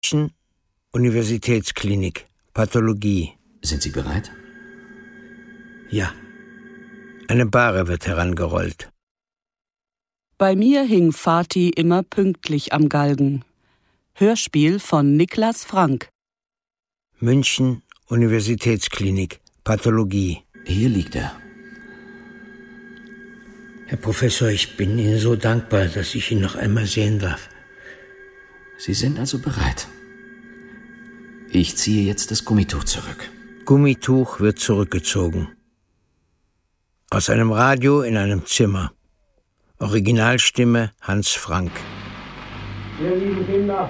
Universitätsklinik, Pathologie. Sind Sie bereit? Ja. Eine Bahre wird herangerollt. Bei mir hing Fatih immer pünktlich am Galgen. Hörspiel von Niklas Frank. München, Universitätsklinik, Pathologie. Hier liegt er. Herr Professor, ich bin Ihnen so dankbar, dass ich ihn noch einmal sehen darf. Sie sind also bereit. Ich ziehe jetzt das Gummituch zurück. Gummituch wird zurückgezogen. Aus einem Radio in einem Zimmer. Originalstimme Hans Frank. Ihr lieben Kinder,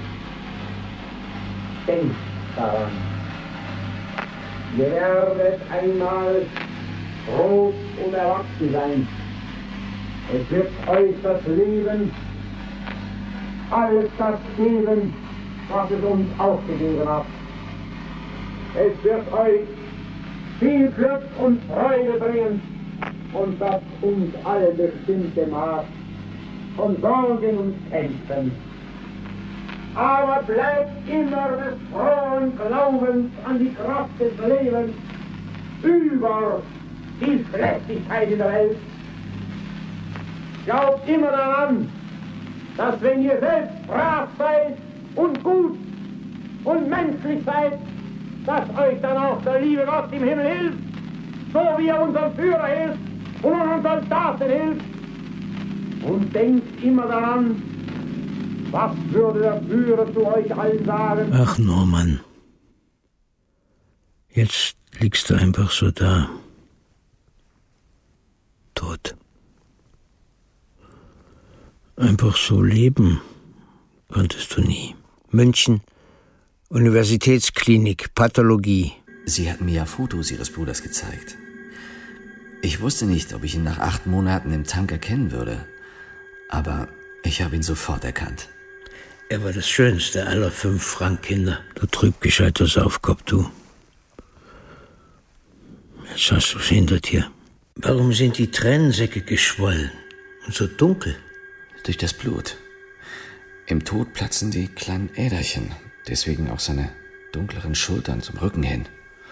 denkt daran. Ihr werdet einmal groß und erwachsen sein. Es wird euch das Leben, alles das geben, was es uns auch gegeben hat. Es wird euch viel Glück und Freude bringen und das uns alle bestimmte Maß von Sorgen und Kämpfen. Aber bleibt immer des frohen Glaubens an die Kraft des Lebens über die Schlechtigkeit in der Welt. Glaubt immer daran, dass wenn ihr selbst brav seid und gut und menschlich seid, dass euch dann auch der liebe Gott im Himmel hilft, so wie er unserem Führer hilft und unseren Soldaten hilft. Und denkt immer daran, was würde der Führer zu euch allen sagen? Ach, Norman. Jetzt liegst du einfach so da. Tot. Einfach so leben konntest du nie. München, Universitätsklinik, Pathologie. Sie hatten mir ja Fotos Ihres Bruders gezeigt. Ich wusste nicht, ob ich ihn nach 8 Monaten im Tank erkennen würde. Aber ich habe ihn sofort erkannt. Er war das schönste aller 5 Frank-Kinder. Du trübgescheiter Saufkopf, du. Jetzt hast du's hinter dir. Warum sind die Tränensäcke geschwollen und so dunkel? Durch das Blut. Im Tod platzen die kleinen Äderchen. Deswegen auch seine dunkleren Schultern zum Rücken hin.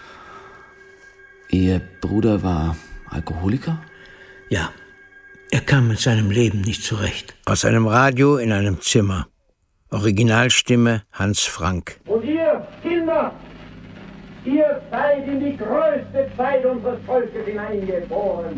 Ihr Bruder war Alkoholiker? Ja. Er kam mit seinem Leben nicht zurecht. Aus einem Radio in einem Zimmer. Originalstimme Hans Frank. Und ihr, Kinder, ihr seid in die größte Zeit unseres Volkes hineingeboren,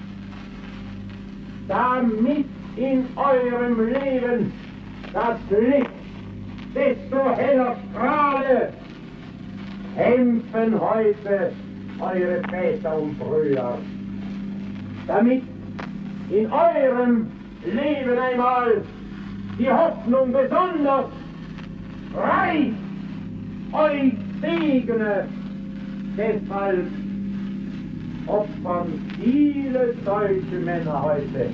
damit in eurem Leben das Licht desto heller strahle. Kämpfen heute eure Väter und Brüder, damit in eurem Leben einmal die Hoffnung besonders reich euch segne. Deshalb opfern viele deutsche Männer heute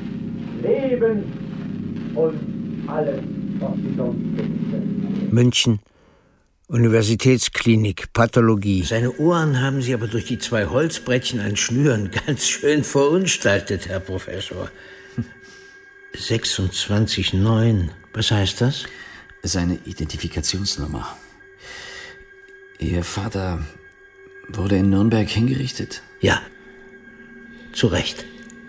Leben und alles, was sie sonst besitzen. München, Universitätsklinik, Pathologie. Seine Ohren haben Sie aber durch die 2 Holzbrettchen an Schnüren ganz schön verunstaltet, Herr Professor. 26,9. Was heißt das? Seine Identifikationsnummer. Ihr Vater wurde in Nürnberg hingerichtet? Ja, zu Recht.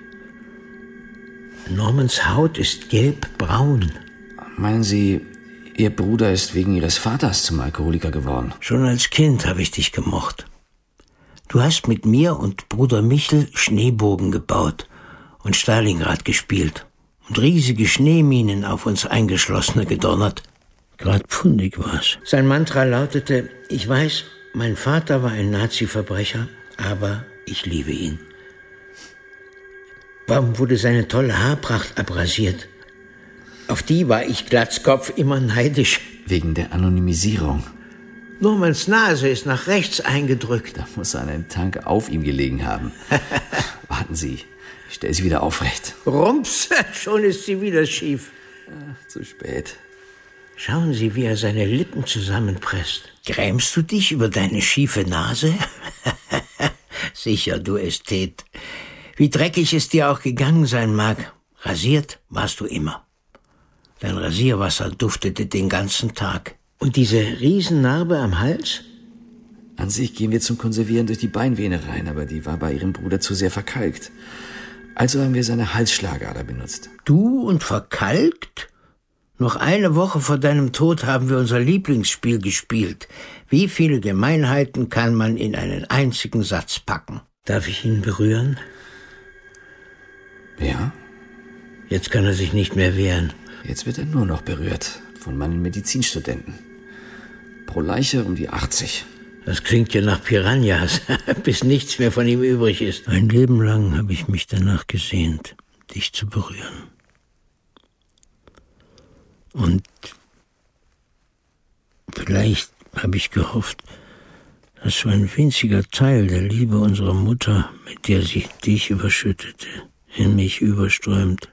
Normans Haut ist gelbbraun. Meinen Sie, Ihr Bruder ist wegen Ihres Vaters zum Alkoholiker geworden? Schon als Kind habe ich dich gemocht. Du hast mit mir und Bruder Michel Schneebogen gebaut und Stalingrad gespielt und riesige Schneeminen auf uns Eingeschlossene gedonnert. Grad pfundig war's. Sein Mantra lautete: Ich weiß, mein Vater war ein Nazi-Verbrecher, aber ich liebe ihn. Warum wurde seine tolle Haarpracht abrasiert? Auf die war ich Glatzkopf immer neidisch. Wegen der Anonymisierung. Normans Nase ist nach rechts eingedrückt. Da muss einer im Tank auf ihm gelegen haben. Warten Sie, ich stelle sie wieder aufrecht. Rums, schon ist sie wieder schief. Zu spät. Schauen Sie, wie er seine Lippen zusammenpresst. Grämst du dich über deine schiefe Nase? Sicher, du Ästhet. Wie dreckig es dir auch gegangen sein mag, rasiert warst du immer. Dein Rasierwasser duftete den ganzen Tag. Und diese Riesennarbe am Hals? An sich gehen wir zum Konservieren durch die Beinvene rein, aber die war bei Ihrem Bruder zu sehr verkalkt. Also haben wir seine Halsschlagader benutzt. Du und verkalkt? Noch eine Woche vor deinem Tod haben wir unser Lieblingsspiel gespielt. Wie viele Gemeinheiten kann man in einen einzigen Satz packen? Darf ich ihn berühren? Ja? Jetzt kann er sich nicht mehr wehren. Jetzt wird er nur noch berührt von meinen Medizinstudenten. Pro Leiche um die 80. Das klingt ja nach Piranhas, bis nichts mehr von ihm übrig ist. Ein Leben lang habe ich mich danach gesehnt, dich zu berühren. Und vielleicht habe ich gehofft, dass so ein winziger Teil der Liebe unserer Mutter, mit der sie dich überschüttete, in mich überströmt.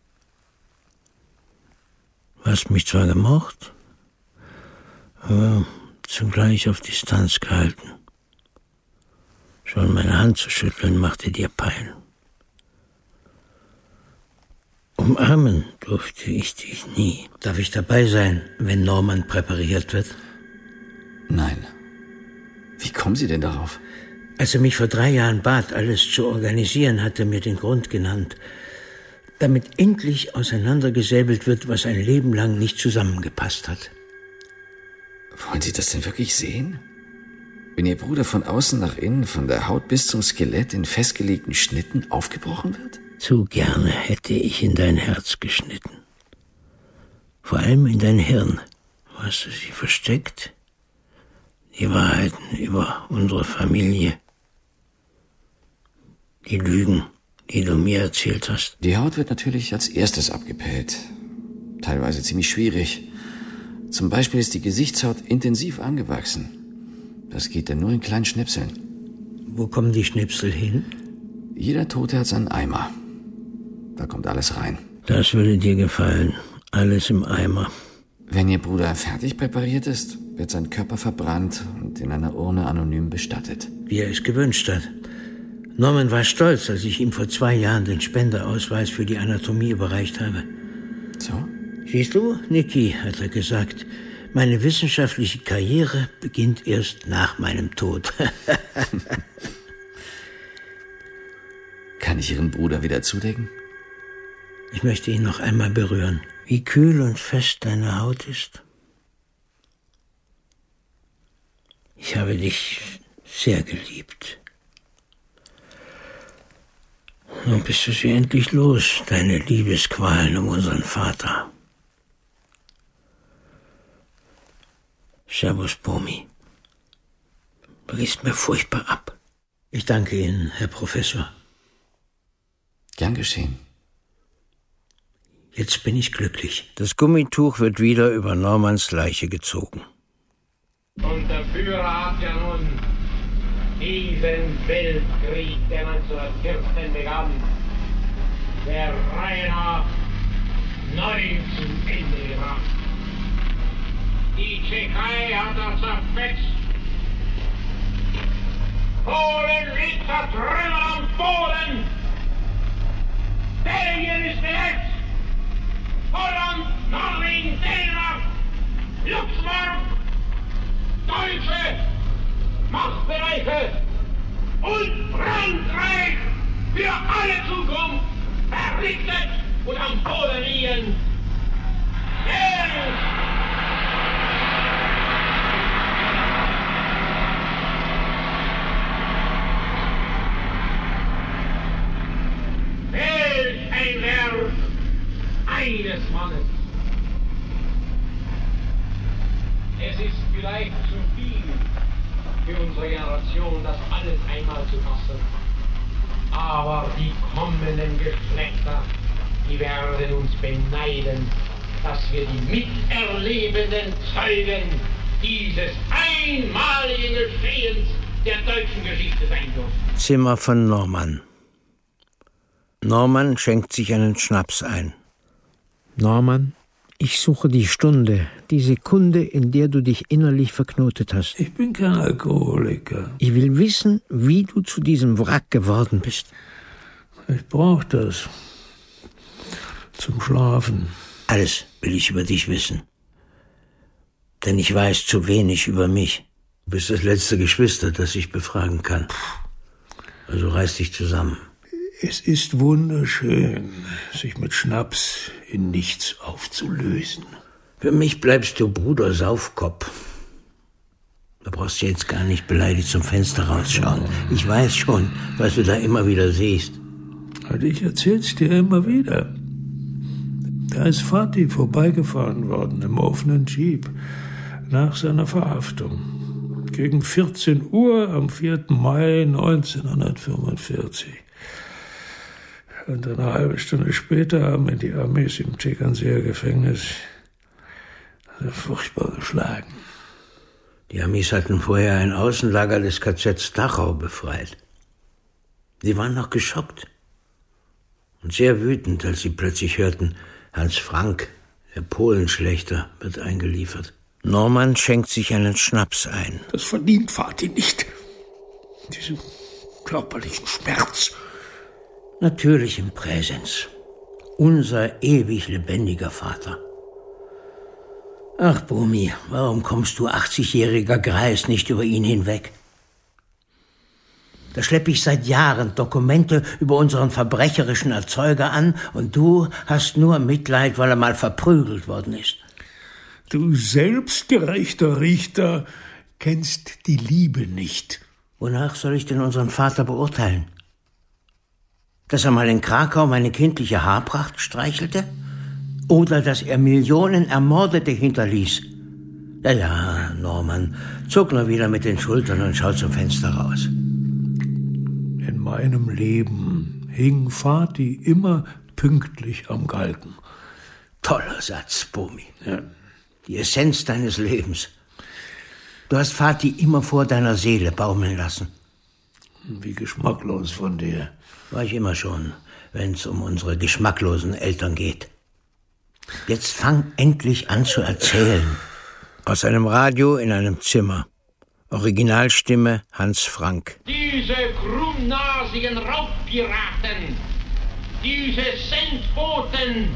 Du hast mich zwar gemocht, aber zugleich auf Distanz gehalten. Schon meine Hand zu schütteln machte dir Pein. Umarmen durfte ich dich nie. Darf ich dabei sein, wenn Norman präpariert wird? Nein. Wie kommen Sie denn darauf? Als er mich vor 3 Jahren bat, alles zu organisieren, hat er mir den Grund genannt, damit endlich auseinandergesäbelt wird, was ein Leben lang nicht zusammengepasst hat. Wollen Sie das denn wirklich sehen? Wenn Ihr Bruder von außen nach innen, von der Haut bis zum Skelett in festgelegten Schnitten aufgebrochen wird? Zu gerne hätte ich in dein Herz geschnitten. Vor allem in dein Hirn. Wo hast du sie versteckt? Die Wahrheiten über unsere Familie. Die Lügen, die du mir erzählt hast. Die Haut wird natürlich als erstes abgepellt. Teilweise ziemlich schwierig. Zum Beispiel ist die Gesichtshaut intensiv angewachsen. Das geht dann nur in kleinen Schnipseln. Wo kommen die Schnipsel hin? Jeder Tote hat seinen Eimer. Da kommt alles rein. Das würde dir gefallen. Alles im Eimer. Wenn Ihr Bruder fertig präpariert ist, wird sein Körper verbrannt und in einer Urne anonym bestattet. Wie er es gewünscht hat. Norman war stolz, als ich ihm vor 2 Jahren den Spenderausweis für die Anatomie überreicht habe. So? Siehst du, Niki, hat er gesagt, meine wissenschaftliche Karriere beginnt erst nach meinem Tod. Kann ich Ihren Bruder wieder zudecken? Ich möchte ihn noch einmal berühren. Wie kühl und fest deine Haut ist. Ich habe dich sehr geliebt. Nun bist du sie endlich los, deine Liebesqualen um unseren Vater. Servus, Bomi. Du gehst mir furchtbar ab. Ich danke Ihnen, Herr Professor. Gern geschehen. Jetzt bin ich glücklich. Das Gummituch wird wieder über Normans Leiche gezogen. Und der Führer hat ja nun diesen Weltkrieg, der 1914 begann, der Reihe nach 9 zum Ende gebracht. Die Tschechei hat er zerfetzt. Polen liegt zertrümmert am Boden. Belgien ist besetzt. Holland, Norwegen, Dänemark, Luxemburg, Deutsche, Machtbereiche und Frankreich für alle Zukunft verrichtet und am Boden liegen. Welch ein Werk eines Mannes. Es ist vielleicht zu viel für unsere Generation, das alles einmal zu fassen. Aber die kommenden Geschlechter, die werden uns beneiden, dass wir die miterlebenden Zeugen dieses einmaligen Geschehens der deutschen Geschichte sein dürfen. Zimmer von Norman. Norman schenkt sich einen Schnaps ein. Norman, ich suche die Stunde, die Sekunde, in der du dich innerlich verknotet hast. Ich bin kein Alkoholiker. Ich will wissen, wie du zu diesem Wrack geworden bist. Ich brauche das. Zum Schlafen. Alles will ich über dich wissen. Denn ich weiß zu wenig über mich. Du bist das letzte Geschwister, das ich befragen kann. Also reiß dich zusammen. Es ist wunderschön, sich mit Schnaps in nichts aufzulösen. Für mich bleibst du Bruder Saufkopf. Da brauchst du jetzt gar nicht beleidigt zum Fenster rausschauen. Ich weiß schon, was du da immer wieder siehst. Und ich erzähl's dir immer wieder. Da ist Fatih vorbeigefahren worden im offenen Jeep nach seiner Verhaftung. Gegen 14 Uhr am 4. Mai 1945. Und eine halbe Stunde später haben ihn die Amis im Tegernseer Gefängnis furchtbar geschlagen. Die Amis hatten vorher ein Außenlager des KZ Dachau befreit. Sie waren noch geschockt und sehr wütend, als sie plötzlich hörten, Hans Frank, der Polenschlächter, wird eingeliefert. Norman schenkt sich einen Schnaps ein. Das verdient Fatih nicht. Diesen körperlichen Schmerz. Natürlich im Präsens. Unser ewig lebendiger Vater. Ach, Bumi, warum kommst du, 80-jähriger Greis, nicht über ihn hinweg? Da schleppe ich seit Jahren Dokumente über unseren verbrecherischen Erzeuger an und du hast nur Mitleid, weil er mal verprügelt worden ist. Du selbstgerechter Richter kennst die Liebe nicht. Wonach soll ich denn unseren Vater beurteilen? Dass er mal in Krakau meine kindliche Haarpracht streichelte? Oder dass er Millionen Ermordete hinterließ? Ja, Norman, zuck nur wieder mit den Schultern und schau zum Fenster raus. In meinem Leben hing Fatih immer pünktlich am Galgen. Toller Satz, Bumi. Ja. Die Essenz deines Lebens. Du hast Fatih immer vor deiner Seele baumeln lassen. Wie geschmacklos von dir. War ich immer schon, wenn es um unsere geschmacklosen Eltern geht. Jetzt fang endlich an zu erzählen. Aus einem Radio in einem Zimmer. Originalstimme Hans Frank. Diese krummnasigen Raubpiraten, diese Sendboten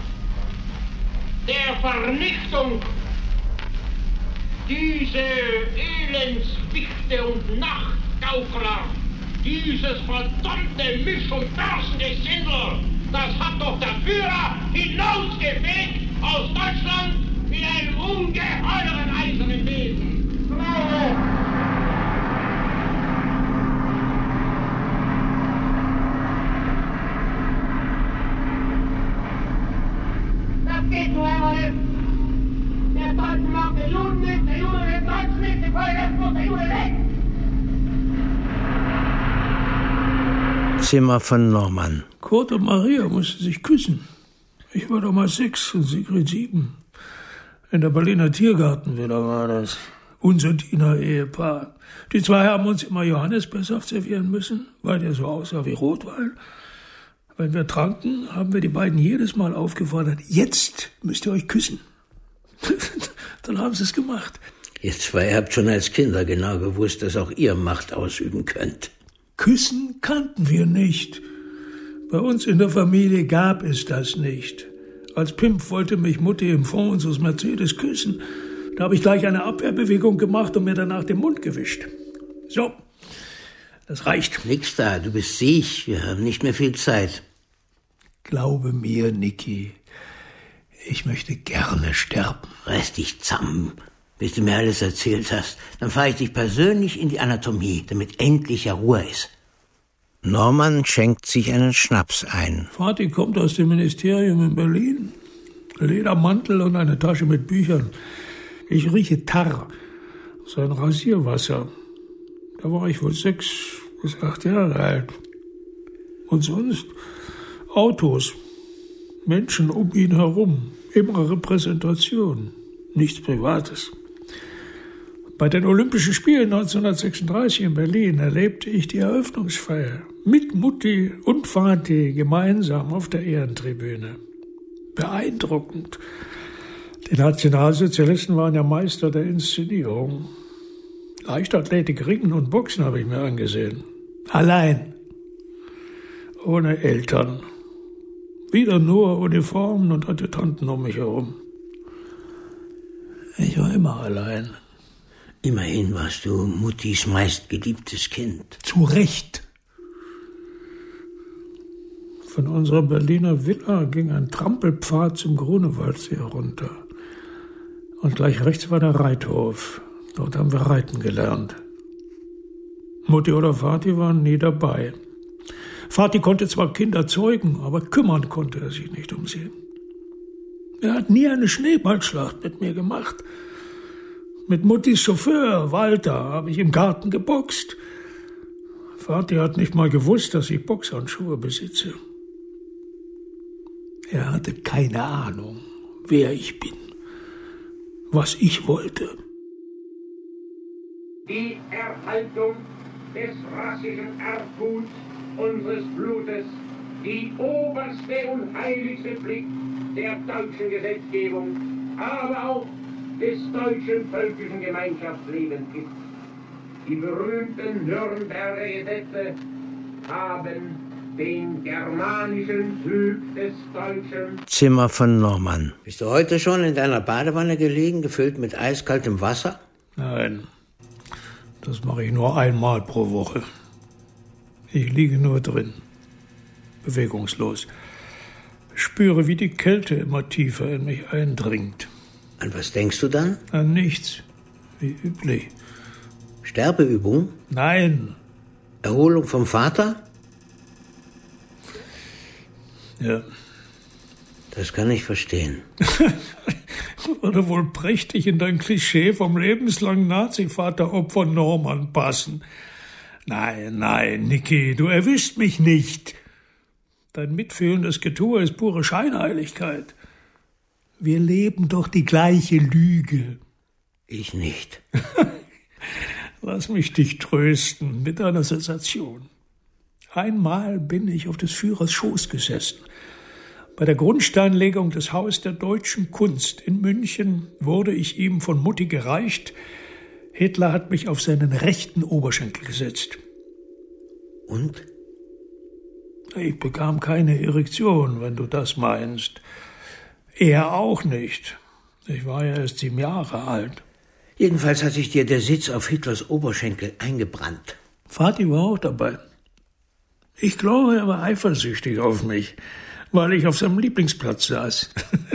der Vernichtung, diese Elendswichte und Nachtgaukler, dieses verdammte Misch- und Börsengesindel, das hat doch der Führer hinausgefegt aus Deutschland mit einem ungeheuren eisernen Besen. Bravo! Das geht nur einmal nicht. Der Deutsche macht den Juden nicht, der Jude den Deutschen nicht, die Folge muss der Jude weg! Zimmer von Norman. Kurt und Maria mussten sich küssen. Ich war damals 6 und Sigrid 7. In der Berliner Tiergartenvilla war das. Unser Diener-Ehepaar. Die zwei haben uns immer Johannisbeersaft servieren müssen, weil der so aussah wie Rotwein. Wenn wir tranken, haben wir die beiden jedes Mal aufgefordert, jetzt müsst ihr euch küssen. Dann haben sie es gemacht. Ihr zwei habt schon als Kinder genau gewusst, dass auch ihr Macht ausüben könnt. Küssen kannten wir nicht. Bei uns in der Familie gab es das nicht. Als Pimp wollte mich Mutti im Fond unseres Mercedes küssen. Da habe ich gleich eine Abwehrbewegung gemacht und mir danach den Mund gewischt. So, das reicht. Nix da, du bist sieg, wir haben nicht mehr viel Zeit. Glaube mir, Niki, ich möchte gerne sterben. Reiß dich zusammen, bis du mir alles erzählt hast. Dann fahre ich dich persönlich in die Anatomie, damit endlich Ruhe ist. Norman schenkt sich einen Schnaps ein. Fatih kommt aus dem Ministerium in Berlin. Ledermantel und eine Tasche mit Büchern. Ich rieche Tar, sein Rasierwasser. Da war ich wohl 6 bis 8 Jahre alt. Und sonst Autos, Menschen um ihn herum, immer Repräsentation, nichts Privates. Bei den Olympischen Spielen 1936 in Berlin erlebte ich die Eröffnungsfeier mit Mutti und Fatih gemeinsam auf der Ehrentribüne. Beeindruckend. Die Nationalsozialisten waren ja Meister der Inszenierung. Leichtathletik, Ringen und Boxen habe ich mir angesehen. Allein. Ohne Eltern. Wieder nur Uniformen und Adjutanten um mich herum. Ich war immer allein. Immerhin warst du Muttis meistgeliebtes Kind. Zu Recht. Von unserer Berliner Villa ging ein Trampelpfad zum Grunewaldsee runter. Und gleich rechts war der Reithof. Dort haben wir reiten gelernt. Mutti oder Vati waren nie dabei. Vati konnte zwar Kinder zeugen, aber kümmern konnte er sich nicht um sie. Er hat nie eine Schneeballschlacht mit mir gemacht. Mit Muttis Chauffeur, Walter, habe ich im Garten geboxt. Vati hat nicht mal gewusst, dass ich Boxhandschuhe besitze. Er hatte keine Ahnung, wer ich bin, was ich wollte. Die Erhaltung des rassischen Erbguts unseres Blutes, die oberste und heiligste Pflicht der deutschen Gesetzgebung, aber auch des deutschen völkischen Gemeinschaftslebens ist. Die berühmten Nürnberger Gesetze haben den germanischen Zug des Deutschen. Zimmer von Norman. Bist du heute schon in deiner Badewanne gelegen, gefüllt mit eiskaltem Wasser? Nein, das mache ich nur einmal pro Woche. Ich liege nur drin, bewegungslos. Spüre, wie die Kälte immer tiefer in mich eindringt. An was denkst du dann? An nichts, wie üblich. Sterbeübung? Nein. Erholung vom Vater? Ja. Das kann ich verstehen. Würde wohl prächtig in dein Klischee vom lebenslangen Nazi-Vateropfer Norman passen. Nein, Niki, du erwischst mich nicht. Dein mitfühlendes Getue ist pure Scheinheiligkeit. Wir leben doch die gleiche Lüge. Ich nicht. Lass mich dich trösten mit einer Sensation. Einmal bin ich auf des Führers Schoß gesessen. Bei der Grundsteinlegung des Haus der deutschen Kunst in München wurde ich ihm von Mutti gereicht. Hitler hat mich auf seinen rechten Oberschenkel gesetzt. Und? Ich bekam keine Erektion, wenn du das meinst. Er auch nicht. Ich war ja erst 7 Jahre alt. Jedenfalls hat sich dir der Sitz auf Hitlers Oberschenkel eingebrannt. Vati war auch dabei. Ich glaube, er war eifersüchtig auf mich, weil ich auf seinem Lieblingsplatz saß.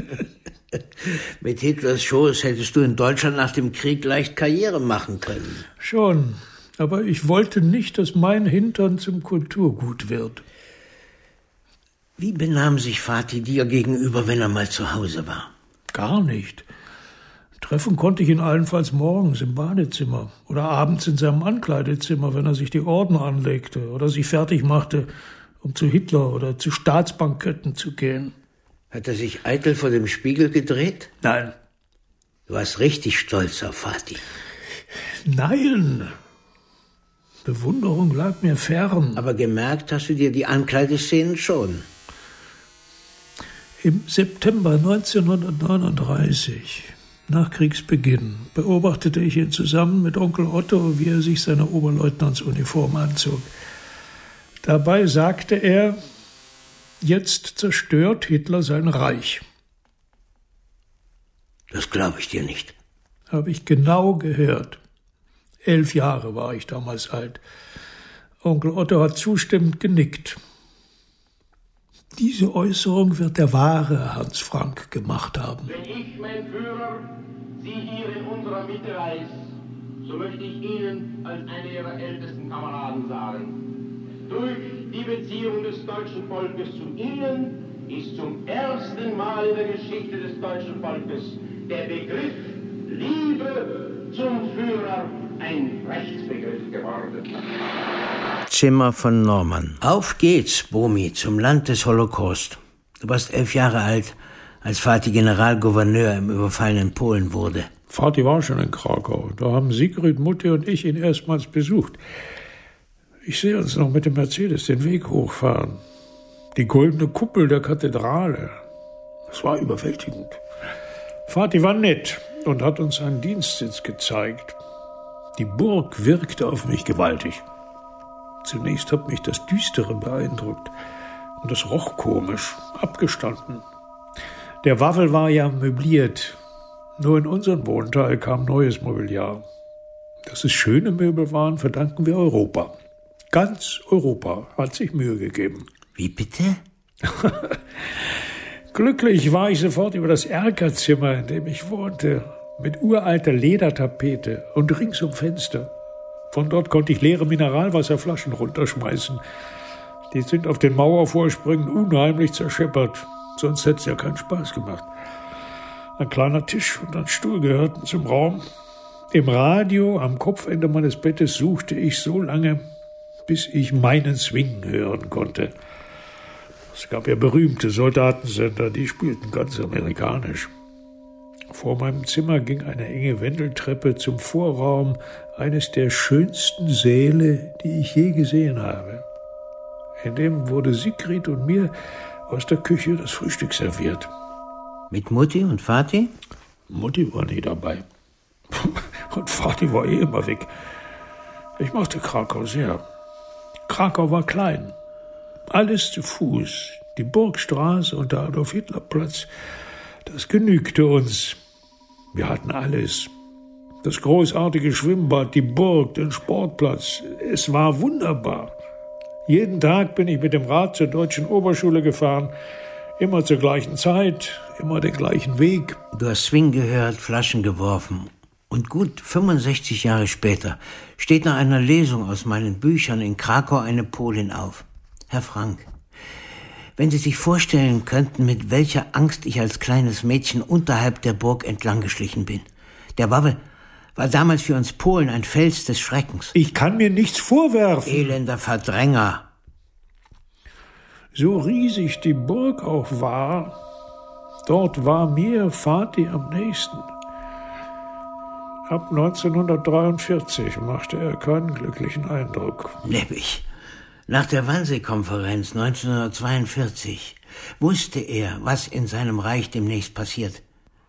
Mit Hitlers Schoß hättest du in Deutschland nach dem Krieg leicht Karriere machen können. Schon, aber ich wollte nicht, dass mein Hintern zum Kulturgut wird. Wie benahm sich Vati dir gegenüber, wenn er mal zu Hause war? Gar nicht. Treffen konnte ich ihn allenfalls morgens im Badezimmer oder abends in seinem Ankleidezimmer, wenn er sich die Orden anlegte oder sich fertig machte, um zu Hitler oder zu Staatsbanketten zu gehen. Hat er sich eitel vor dem Spiegel gedreht? Nein. Du warst richtig stolz auf Vati. Nein. Bewunderung lag mir fern. Aber gemerkt hast du dir die Ankleideszenen schon. Im September 1939, nach Kriegsbeginn, beobachtete ich ihn zusammen mit Onkel Otto, wie er sich seine Oberleutnantsuniform anzog. Dabei sagte er, jetzt zerstört Hitler sein Reich. Das glaube ich dir nicht. Habe ich genau gehört. 11 Jahre war ich damals alt. Onkel Otto hat zustimmend genickt. Diese Äußerung wird der wahre Hans Frank gemacht haben. Wenn ich, mein Führer, Sie hier in unserer Mitte weiß, so möchte ich Ihnen als einer Ihrer ältesten Kameraden sagen, durch die Beziehung des deutschen Volkes zu Ihnen ist zum ersten Mal in der Geschichte des deutschen Volkes der Begriff Liebe zum Führer ein Rechtsbegriff geworden. Zimmer von Norman. Auf geht's, Bomi, zum Land des Holocaust. Du warst 11 Jahre alt, als Vati Generalgouverneur im überfallenen Polen wurde. Vati war schon in Krakau. Da haben Sigrid, Mutti und ich ihn erstmals besucht. Ich sehe uns noch mit dem Mercedes den Weg hochfahren. Die goldene Kuppel der Kathedrale. Das war überwältigend. Vati war nett und hat uns einen Dienstsitz gezeigt. Die Burg wirkte auf mich gewaltig. Zunächst hat mich das Düstere beeindruckt und es roch komisch, abgestanden. Der Waffel war ja möbliert, Nur in unseren Wohnteil kam neues Mobiliar. Dass es schöne Möbel waren, verdanken wir Europa. Ganz Europa hat sich Mühe gegeben. Wie bitte? Glücklich war ich sofort über das Erkerzimmer, in dem ich wohnte, mit uralter Ledertapete und ringsum Fenster. Von dort konnte ich leere Mineralwasserflaschen runterschmeißen. Die sind auf den Mauervorsprüngen unheimlich zerscheppert, sonst hätte es ja keinen Spaß gemacht. Ein kleiner Tisch und ein Stuhl gehörten zum Raum. Im Radio am Kopfende meines Bettes suchte ich so lange, bis ich meinen Swing hören konnte. Es gab ja berühmte Soldatensender, die spielten ganz amerikanisch. Vor meinem Zimmer ging eine enge Wendeltreppe zum Vorraum eines der schönsten Säle, die ich je gesehen habe. In dem wurde Sigrid und mir aus der Küche das Frühstück serviert. Mit Mutti und Vati? Mutti war nie dabei. Und Vati war immer weg. Ich mochte Krakau sehr. Krakau war klein. Alles zu Fuß. Die Burgstraße und der Adolf-Hitler-Platz. Das genügte uns. Wir hatten alles. Das großartige Schwimmbad, die Burg, den Sportplatz. Es war wunderbar. Jeden Tag bin ich mit dem Rad zur Deutschen Oberschule gefahren. Immer zur gleichen Zeit, immer den gleichen Weg. Du hast Swing gehört, Flaschen geworfen. Und gut 65 Jahre später steht nach einer Lesung aus meinen Büchern in Krakau eine Polin auf. Herr Frank, wenn Sie sich vorstellen könnten, mit welcher Angst ich als kleines Mädchen unterhalb der Burg entlang geschlichen bin. Der Wawel war damals für uns Polen ein Fels des Schreckens. Ich kann mir nichts vorwerfen. Elender Verdränger. So riesig die Burg auch war, dort war mir Vati am nächsten. Ab 1943 machte er keinen glücklichen Eindruck. Neppig. Nach der Wannsee-Konferenz 1942 wusste er, was in seinem Reich demnächst passiert.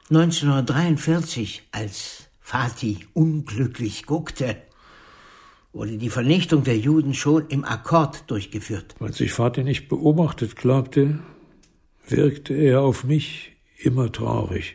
1943, als Vati unglücklich guckte, wurde die Vernichtung der Juden schon im Akkord durchgeführt. Wenn sich Vati nicht beobachtet glaubte, wirkte er auf mich immer traurig.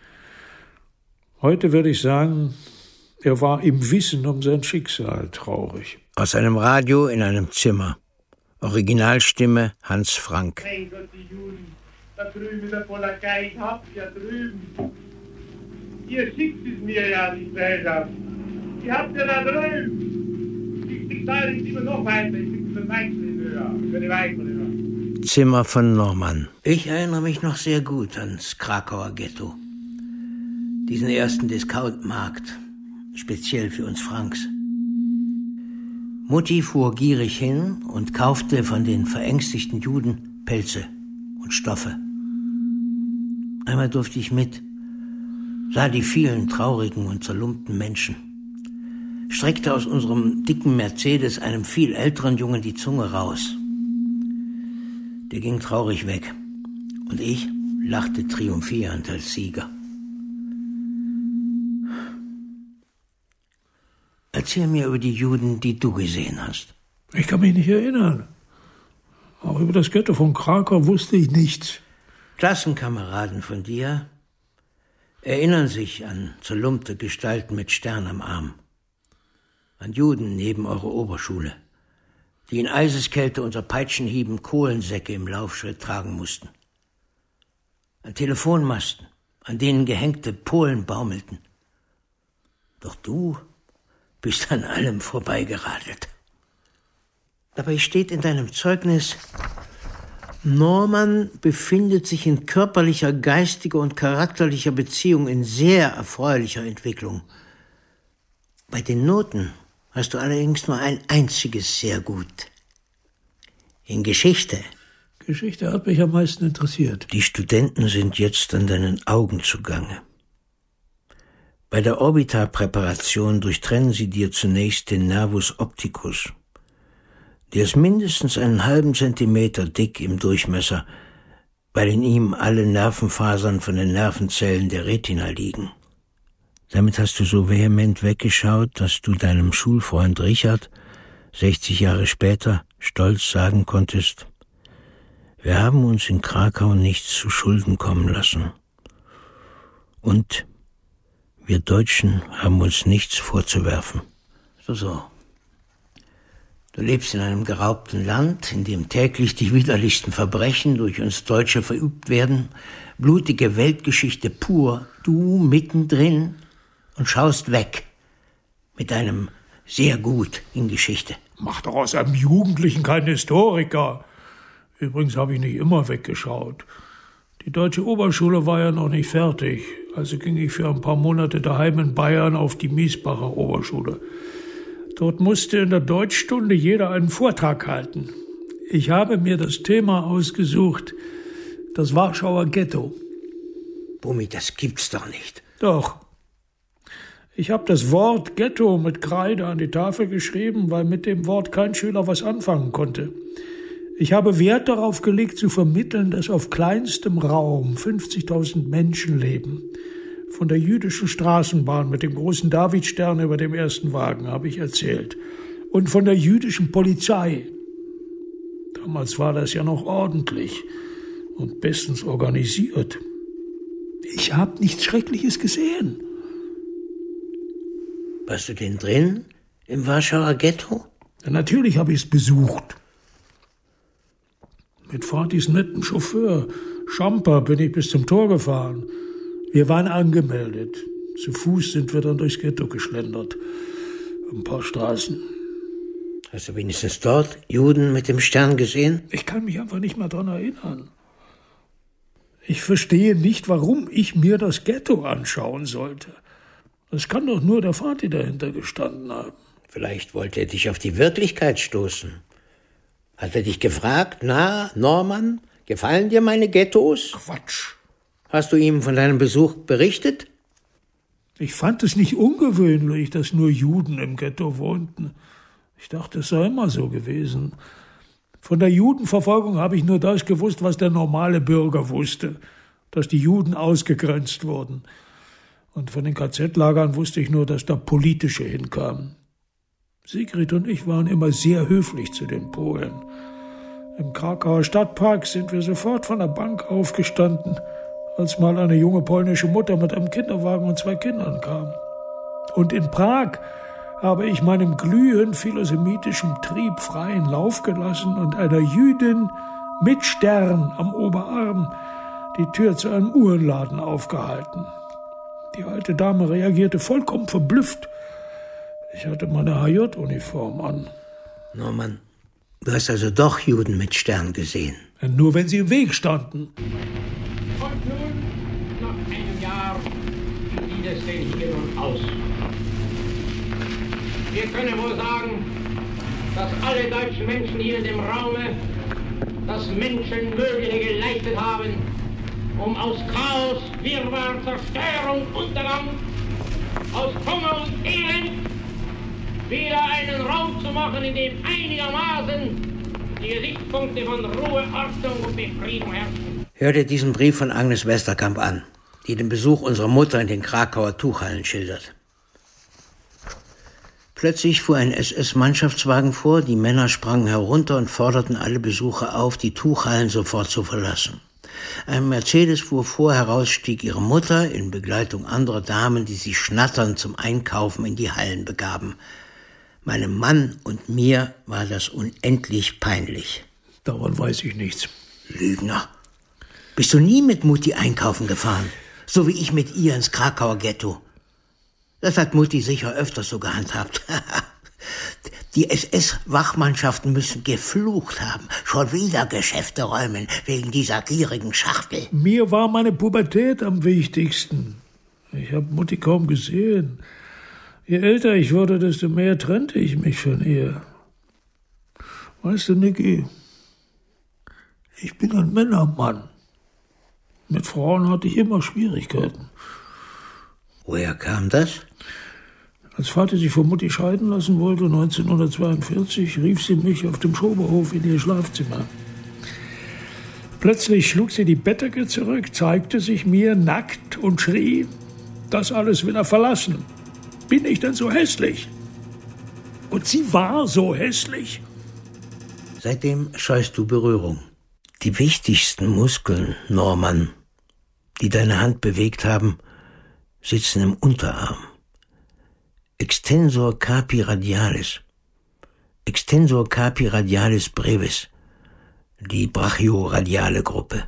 Heute würde ich sagen, er war im Wissen um sein Schicksal traurig. Aus einem Radio in einem Zimmer. Originalstimme Hans Frank. Mein Gott, die Juden, da drüben in der Polakei, ich hab's ja drüben. Ihr schickt es mir ja, die Gesellschaft. Ich hab's ja da drüben. Ich teile es immer noch weiter, ich schicke den Weichsel höher, für die Weichsel höher. Zimmer von Norman. Ich erinnere mich noch sehr gut ans Krakauer Ghetto. Diesen ersten Discount-Markt, speziell für uns Franks. Mutti fuhr gierig hin und kaufte von den verängstigten Juden Pelze und Stoffe. Einmal durfte ich mit, sah die vielen traurigen und zerlumpten Menschen, streckte aus unserem dicken Mercedes einem viel älteren Jungen die Zunge raus. Der ging traurig weg und ich lachte triumphierend als Sieger. Erzähl mir über die Juden, die du gesehen hast. Ich kann mich nicht erinnern. Auch über das Ghetto von Krakau wusste ich nichts. Klassenkameraden von dir erinnern sich an zerlumpte Gestalten mit Stern am Arm. An Juden neben eurer Oberschule, die in Eiseskälte unter Peitschenhieben Kohlensäcke im Laufschritt tragen mussten. An Telefonmasten, an denen gehängte Polen baumelten. Doch du bist an allem vorbeigeradelt. Dabei steht in deinem Zeugnis, Norman befindet sich in körperlicher, geistiger und charakterlicher Beziehung in sehr erfreulicher Entwicklung. Bei den Noten hast du allerdings nur ein einziges sehr gut. In Geschichte. Geschichte hat mich am meisten interessiert. Die Studenten sind jetzt an deinen Augen zugange. Bei der Orbitalpräparation durchtrennen sie dir zunächst den Nervus opticus. Der ist mindestens einen halben Zentimeter dick im Durchmesser, weil in ihm alle Nervenfasern von den Nervenzellen der Retina liegen. Damit hast du so vehement weggeschaut, dass du deinem Schulfreund Richard 60 Jahre später stolz sagen konntest, wir haben uns in Krakau nichts zu Schulden kommen lassen. Und Wir Deutschen haben uns nichts vorzuwerfen. So. Du lebst in einem geraubten Land, in dem täglich die widerlichsten Verbrechen durch uns Deutsche verübt werden. Blutige Weltgeschichte pur. Du mittendrin und schaust weg. Mit einem sehr gut in Geschichte. Mach doch aus einem Jugendlichen keinen Historiker. Übrigens habe ich nicht immer weggeschaut. Die deutsche Oberschule war ja noch nicht fertig. Also ging ich für ein paar Monate daheim in Bayern auf die Miesbacher Oberschule. Dort musste in der Deutschstunde jeder einen Vortrag halten. Ich habe mir das Thema ausgesucht, das Warschauer Ghetto. Bumi, das gibt's doch nicht. Doch. Ich habe das Wort Ghetto mit Kreide an die Tafel geschrieben, weil mit dem Wort kein Schüler was anfangen konnte. Ich habe Wert darauf gelegt, zu vermitteln, dass auf kleinstem Raum 50.000 Menschen leben. Von der jüdischen Straßenbahn mit dem großen Davidstern über dem ersten Wagen habe ich erzählt. Und von der jüdischen Polizei. Damals war das ja noch ordentlich und bestens organisiert. Ich habe nichts Schreckliches gesehen. Warst du denn drin im Warschauer Ghetto? Ja, natürlich habe ich es besucht. Mit Vatis nettem Chauffeur, Schamper, bin ich bis zum Tor gefahren. Wir waren angemeldet. Zu Fuß sind wir dann durchs Ghetto geschlendert. Ein paar Straßen. Hast du wenigstens dort Juden mit dem Stern gesehen? Ich kann mich einfach nicht mehr dran erinnern. Ich verstehe nicht, warum ich mir das Ghetto anschauen sollte. Es kann doch nur der Vati dahinter gestanden haben. Vielleicht wollte er dich auf die Wirklichkeit stoßen. Hat er dich gefragt, na, Norman, gefallen dir meine Ghettos? Quatsch. Hast du ihm von deinem Besuch berichtet? Ich fand es nicht ungewöhnlich, dass nur Juden im Ghetto wohnten. Ich dachte, es sei immer so gewesen. Von der Judenverfolgung habe ich nur das gewusst, was der normale Bürger wusste, dass die Juden ausgegrenzt wurden. Und von den KZ-Lagern wusste ich nur, dass da Politische hinkamen. Sigrid und ich waren immer sehr höflich zu den Polen. Im Krakauer Stadtpark sind wir sofort von der Bank aufgestanden, als mal eine junge polnische Mutter mit einem Kinderwagen und 2 Kindern kam. Und in Prag habe ich meinem glühend philosemitischen Trieb freien Lauf gelassen und einer Jüdin mit Stern am Oberarm die Tür zu einem Uhrenladen aufgehalten. Die alte Dame reagierte vollkommen verblüfft. Ich hatte meine HJ-Uniform an. Norman, du hast also doch Juden mit Stern gesehen? Nur wenn sie im Weg standen. Und nun, nach einem Jahr, wie sieht es denn hier nun aus? Wir können wohl sagen, dass alle deutschen Menschen hier in dem Raume das Menschenmögliche geleistet haben, um aus Chaos, Wirrwarr, Zerstörung, Untergang, aus Hunger und Elend wieder einen Raum zu machen, in dem einigermaßen die Gesichtspunkte von Ruhe, Ordnung und Befriedung herrschen. Hör dir diesen Brief von Agnes Westerkamp an, die den Besuch unserer Mutter in den Krakauer Tuchhallen schildert. Plötzlich fuhr ein SS-Mannschaftswagen vor, die Männer sprangen herunter und forderten alle Besucher auf, die Tuchhallen sofort zu verlassen. Ein Mercedes fuhr vor, heraus stieg ihre Mutter in Begleitung anderer Damen, die sich schnatternd zum Einkaufen in die Hallen begaben. Meinem Mann und mir war das unendlich peinlich. Daran weiß ich nichts. Lügner. Bist du nie mit Mutti einkaufen gefahren? So wie ich mit ihr ins Krakauer Ghetto. Das hat Mutti sicher öfters so gehandhabt. Die SS-Wachmannschaften müssen geflucht haben. Schon wieder Geschäfte räumen wegen dieser gierigen Schachtel. Mir war meine Pubertät am wichtigsten. Ich habe Mutti kaum gesehen. Je älter ich wurde, desto mehr trennte ich mich von ihr. Weißt du, Niki, ich bin ein Männermann. Mit Frauen hatte ich immer Schwierigkeiten. Woher kam das? Als Vater sich von Mutti scheiden lassen wollte, 1942, rief sie mich auf dem Schoberhof in ihr Schlafzimmer. Plötzlich schlug sie die Bettdecke zurück, zeigte sich mir nackt und schrie, das alles will er verlassen. Bin ich denn so hässlich? Und sie war so hässlich. Seitdem scheust du Berührung. Die wichtigsten Muskeln, Norman, die deine Hand bewegt haben, sitzen im Unterarm. Extensor carpi radialis brevis, die brachioradiale Gruppe.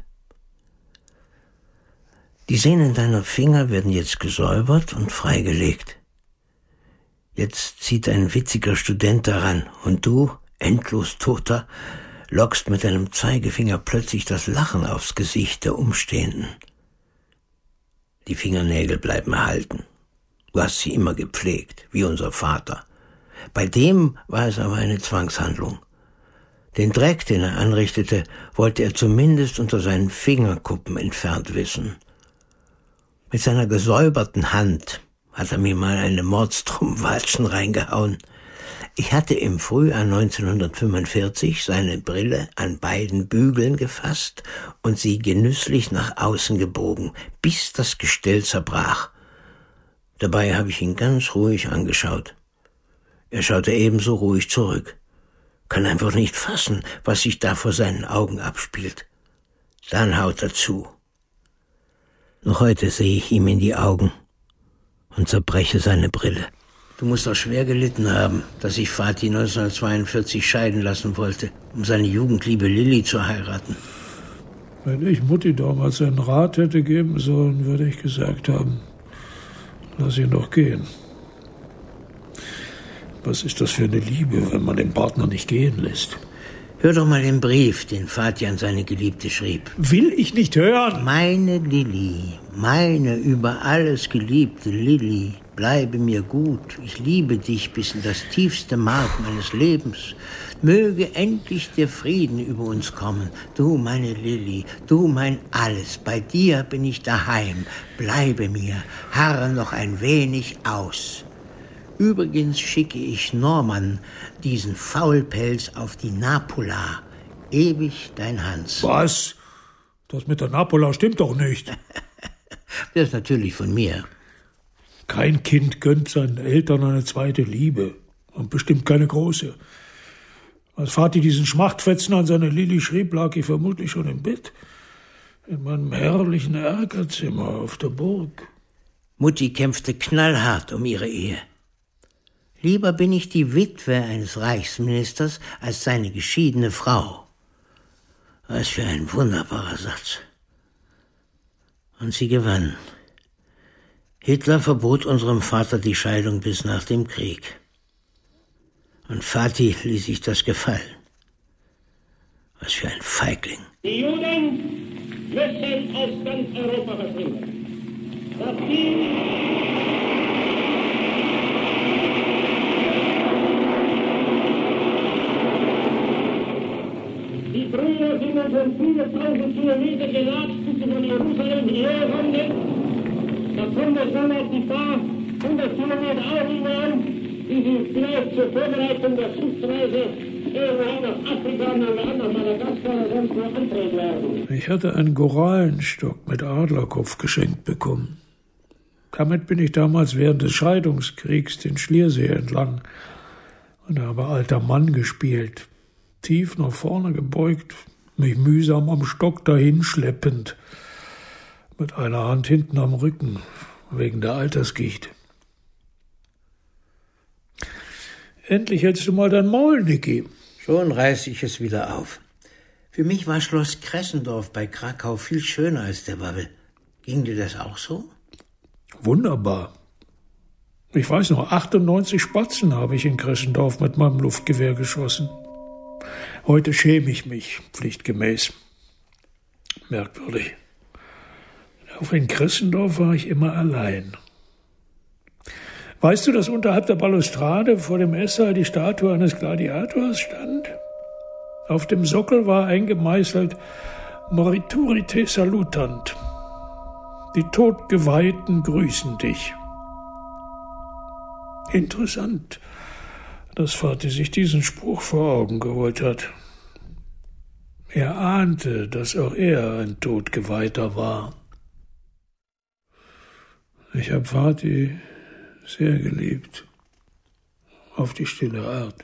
Die Sehnen deiner Finger werden jetzt gesäubert und freigelegt. Jetzt zieht ein witziger Student daran und du, endlos Toter, lockst mit deinem Zeigefinger plötzlich das Lachen aufs Gesicht der Umstehenden. Die Fingernägel bleiben erhalten. Du hast sie immer gepflegt, wie unser Vater. Bei dem war es aber eine Zwangshandlung. Den Dreck, den er anrichtete, wollte er zumindest unter seinen Fingerkuppen entfernt wissen. Mit seiner gesäuberten Hand hat er mir mal eine Mordstrumwalzen reingehauen. Ich hatte im Frühjahr 1945 seine Brille an beiden Bügeln gefasst und sie genüsslich nach außen gebogen, bis das Gestell zerbrach. Dabei habe ich ihn ganz ruhig angeschaut. Er schaute ebenso ruhig zurück. Kann einfach nicht fassen, was sich da vor seinen Augen abspielt. Dann haut er zu. Noch heute sehe ich ihm in die Augen und zerbreche seine Brille. Du musst auch schwer gelitten haben, dass ich Vati 1942 scheiden lassen wollte, um seine jugendliebe Lilli zu heiraten. Wenn ich Mutti damals einen Rat hätte geben sollen, würde ich gesagt haben, lass ihn doch gehen. Was ist das für eine Liebe, wenn man den Partner nicht gehen lässt? Hör doch mal den Brief, den Vati an seine Geliebte schrieb. Will ich nicht hören! Meine Lilli, meine über alles geliebte Lilli, bleibe mir gut. Ich liebe dich bis in das tiefste Mark meines Lebens. Möge endlich der Frieden über uns kommen. Du, meine Lilli, du, mein Alles. Bei dir bin ich daheim. Bleibe mir, harre noch ein wenig aus. Übrigens schicke ich Norman diesen Faulpelz auf die Napola. Ewig dein Hans. Was? Das mit der Napola stimmt doch nicht. Das ist natürlich von mir. Kein Kind gönnt seinen Eltern eine zweite Liebe. Und bestimmt keine große. Als Vati diesen Schmachtfetzen an seine Lilli schrieb, lag ich vermutlich schon im Bett. In meinem herrlichen Erkerzimmer auf der Burg. Mutti kämpfte knallhart um ihre Ehe. Lieber bin ich die Witwe eines Reichsministers als seine geschiedene Frau. Was für ein wunderbarer Satz. Und sie gewann. Hitler verbot unserem Vater die Scheidung bis nach dem Krieg. Und Vati ließ sich das gefallen. Was für ein Feigling. Die Juden müssen aus ganz Europa verschwinden. Dass die Brüder sind schon viele tausend Kilometer gelatscht, bis sie von Jerusalem hierher kommen. Da kommt es dann auf die paar 100 Kilometer auch hinein, die sie vielleicht zur Vorbereitung der Schiffsreise irgendwohin nach Afrika, nach Madagaskar oder sonst wo antreten werden. Ich hatte einen Korallenstock mit Adlerkopf geschenkt bekommen. Damit bin ich damals während des Scheidungskriegs den Schliersee entlang und habe alter Mann gespielt. Tief nach vorne gebeugt, mich mühsam am Stock dahinschleppend, mit einer Hand hinten am Rücken, wegen der Altersgicht. Endlich hältst du mal dein Maul, Niki. Schon reiß ich es wieder auf. Für mich war Schloss Kressendorf bei Krakau viel schöner als der Wabbel. Ging dir das auch so? Wunderbar. Ich weiß noch, 98 Spatzen habe ich in Kressendorf mit meinem Luftgewehr geschossen. Heute schäme ich mich, pflichtgemäß. Merkwürdig. Auch in Kressendorf war ich immer allein. Weißt du, dass unterhalb der Balustrade vor dem Esssaal die Statue eines Gladiators stand? Auf dem Sockel war eingemeißelt Moriturite salutant. Die Todgeweihten grüßen dich. Interessant, dass Vati sich diesen Spruch vor Augen geholt hat. Er ahnte, dass auch er ein Todgeweihter war. Ich habe Vati sehr geliebt, auf die stille Art.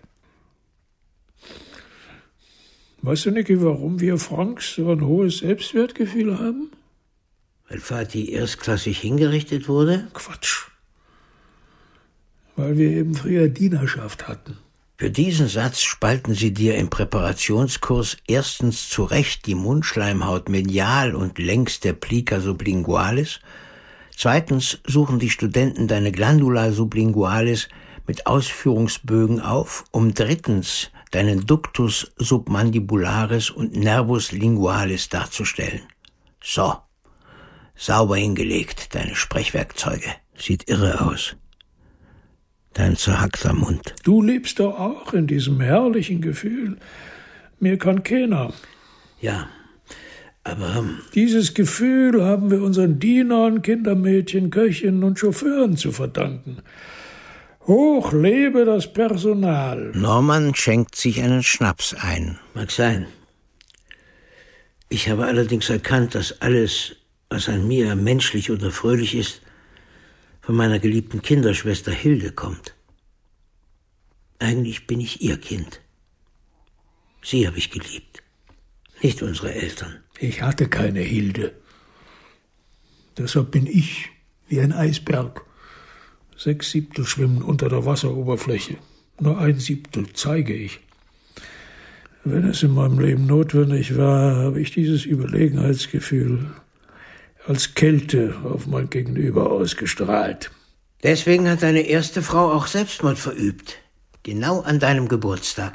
Weißt du, Niki, warum wir Franks so ein hohes Selbstwertgefühl haben? Weil Vati erstklassig hingerichtet wurde? Quatsch. Weil wir eben früher Dienerschaft hatten. Für diesen Satz spalten sie dir im Präparationskurs erstens zurecht die Mundschleimhaut medial und längs der Plica sublingualis. Zweitens suchen die Studenten deine Glandula sublingualis mit Ausführungsbögen auf, um drittens deinen Ductus submandibularis und Nervus lingualis darzustellen. So, sauber hingelegt, deine Sprechwerkzeuge. Sieht irre aus. Dein zerhackter Mund. Du lebst doch auch in diesem herrlichen Gefühl. Mir kann keiner. Ja, aber... Dieses Gefühl haben wir unseren Dienern, Kindermädchen, Köchinnen und Chauffeuren zu verdanken. Hoch lebe das Personal. Norman schenkt sich einen Schnaps ein. Mag sein. Ich habe allerdings erkannt, dass alles, was an mir menschlich oder fröhlich ist, von meiner geliebten Kinderschwester Hilde kommt. Eigentlich bin ich ihr Kind. Sie habe ich geliebt, nicht unsere Eltern. Ich hatte keine Hilde. Deshalb bin ich wie ein Eisberg. 6/7 schwimmen unter der Wasseroberfläche. Nur 1/7 zeige ich. Wenn es in meinem Leben notwendig war, habe ich dieses Überlegenheitsgefühl als Kälte auf mein Gegenüber ausgestrahlt. Deswegen hat deine erste Frau auch Selbstmord verübt. Genau an deinem Geburtstag.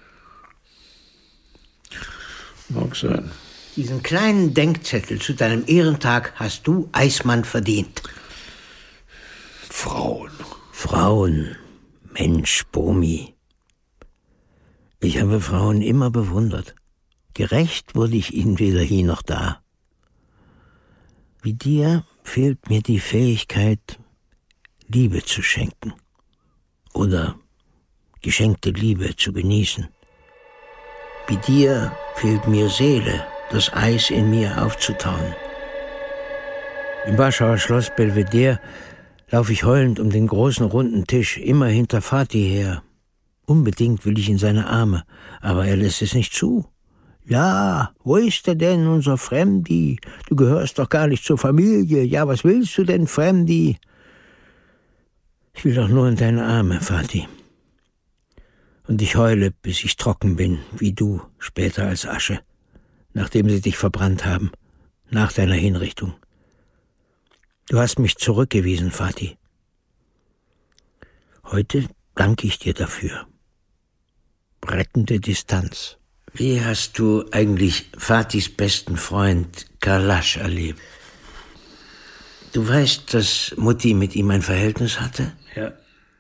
Mag sein. Diesen kleinen Denkzettel zu deinem Ehrentag hast du, Eismann, verdient. Frauen. Mensch, Bomi. Ich habe Frauen immer bewundert. Gerecht wurde ich ihnen weder hier noch da. Wie dir fehlt mir die Fähigkeit, Liebe zu schenken. Oder geschenkte Liebe zu genießen. Wie dir fehlt mir Seele, das Eis in mir aufzutauen. Im Warschauer Schloss Belvedere laufe ich heulend um den großen runden Tisch, immer hinter Vati her. Unbedingt will ich in seine Arme, aber er lässt es nicht zu. Ja, wo ist er denn, unser Fremdi? Du gehörst doch gar nicht zur Familie. Ja, was willst du denn, Fremdi? Ich will doch nur in deine Arme, Vati. Und ich heule, bis ich trocken bin, wie du, später als Asche, nachdem sie dich verbrannt haben, nach deiner Hinrichtung. Du hast mich zurückgewiesen, Vati. Heute danke ich dir dafür. Rettende Distanz. Wie hast du eigentlich Vatis besten Freund Kalasch erlebt? Du weißt, dass Mutti mit ihm ein Verhältnis hatte? Ja.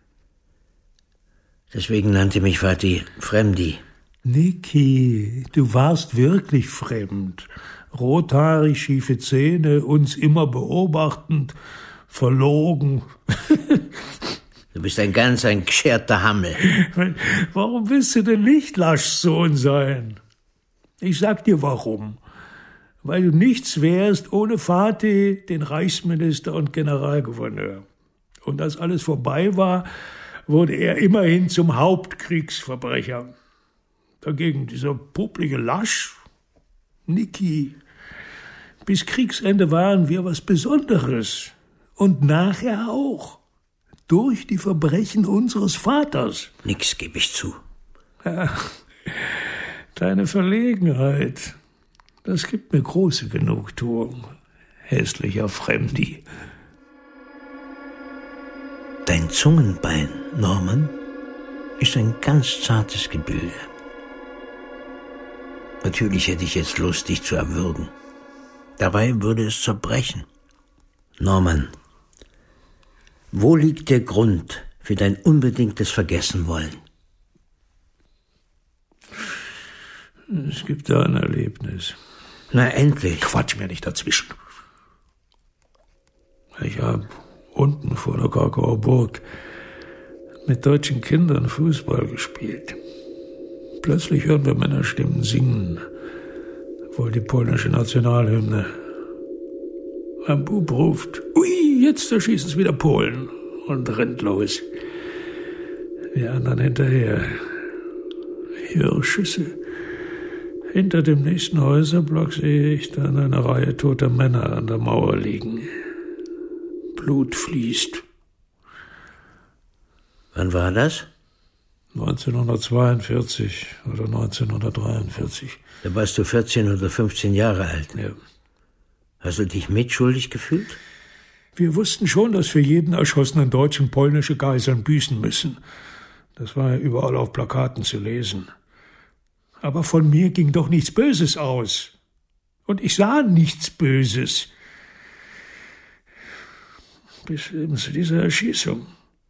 Deswegen nannte mich Vati Fremdi. Niki, du warst wirklich fremd. Rothaarig, schiefe Zähne, uns immer beobachtend, verlogen. Du bist ein gescherter Hammel. Warum willst du denn nicht Laschs Sohn sein? Ich sag dir warum. Weil du nichts wärst ohne Vati, den Reichsminister und Generalgouverneur. Und als alles vorbei war, wurde er immerhin zum Hauptkriegsverbrecher. Dagegen dieser poplige Lasch, Niki. Bis Kriegsende waren wir was Besonderes. Und nachher auch. Durch die Verbrechen unseres Vaters. Nix gebe ich zu. Ja, deine Verlegenheit, das gibt mir große Genugtuung, hässlicher Fremdi. Dein Zungenbein, Norman, ist ein ganz zartes Gebilde. Natürlich hätte ich jetzt Lust, dich zu erwürgen. Dabei würde es zerbrechen. Norman, wo liegt der Grund für dein unbedingtes Vergessenwollen? Es gibt da ein Erlebnis. Na, endlich. Quatsch mir nicht dazwischen. Ich habe unten vor der Krakauer Burg mit deutschen Kindern Fußball gespielt. Plötzlich hören wir Männerstimmen singen, wohl die polnische Nationalhymne. Ein Bub ruft, ui, jetzt erschießen's wieder Polen, und rennt los. Die anderen hinterher. Ich höre Schüsse. Hinter dem nächsten Häuserblock sehe ich dann eine Reihe toter Männer an der Mauer liegen. Blut fließt. Wann war das? 1942 oder 1943. Da warst du 14 oder 15 Jahre alt. Ja. Hast du dich mitschuldig gefühlt? Wir wussten schon, dass für jeden erschossenen Deutschen polnische Geiseln büßen müssen. Das war ja überall auf Plakaten zu lesen. Aber von mir ging doch nichts Böses aus. Und ich sah nichts Böses. Bis eben zu dieser Erschießung.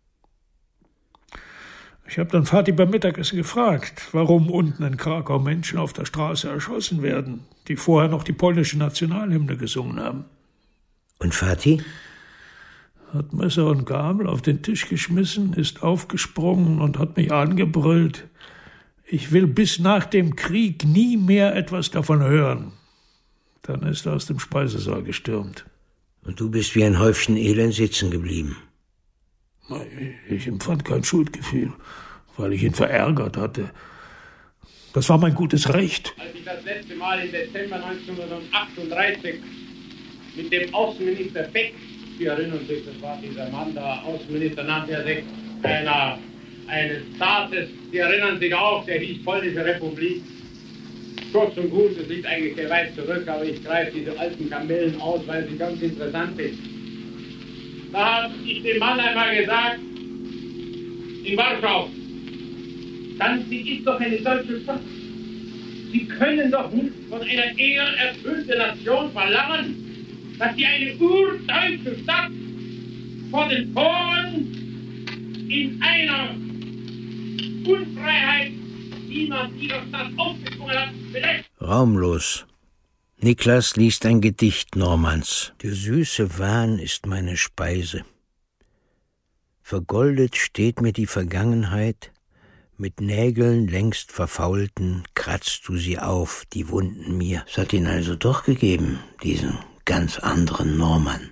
Ich habe dann Vati beim Mittagessen gefragt, warum unten in Krakau Menschen auf der Straße erschossen werden, die vorher noch die polnische Nationalhymne gesungen haben. Und Vati? Hat Messer und Gabel auf den Tisch geschmissen, ist aufgesprungen und hat mich angebrüllt. Ich will bis nach dem Krieg nie mehr etwas davon hören. Dann ist er aus dem Speisesaal gestürmt. Und du bist wie ein Häufchen Elend sitzen geblieben. Ich empfand kein Schuldgefühl, weil ich ihn verärgert hatte. Das war mein gutes Recht. Als ich das letzte Mal im Dezember 1938 mit dem Außenminister Beck, Sie erinnern sich, das war dieser Mann, der Außenminister nannte er sich, eines Staates, Sie erinnern sich auch, der hieß Polnische Republik. Kurz und gut, es liegt eigentlich sehr weit zurück, aber ich greife diese alten Kamellen aus, weil sie ganz interessant sind. Da habe ich dem Mann einmal gesagt, in Warschau, Danzig ist doch eine deutsche Stadt. Sie können doch nicht von einer ehrerfüllten Nation verlangen, dass sie eine urdeutsche Stadt vor den Toren in einer Unfreiheit, die man dieser Stadt aufgezwungen hat, belässt. Raumlos. Niklas liest ein Gedicht Normans. Der süße Wahn ist meine Speise. Vergoldet steht mir die Vergangenheit, mit Nägeln längst verfaulten kratzt du sie auf, die Wunden mir. Es hat ihn also doch gegeben, diesen ganz anderen Norman,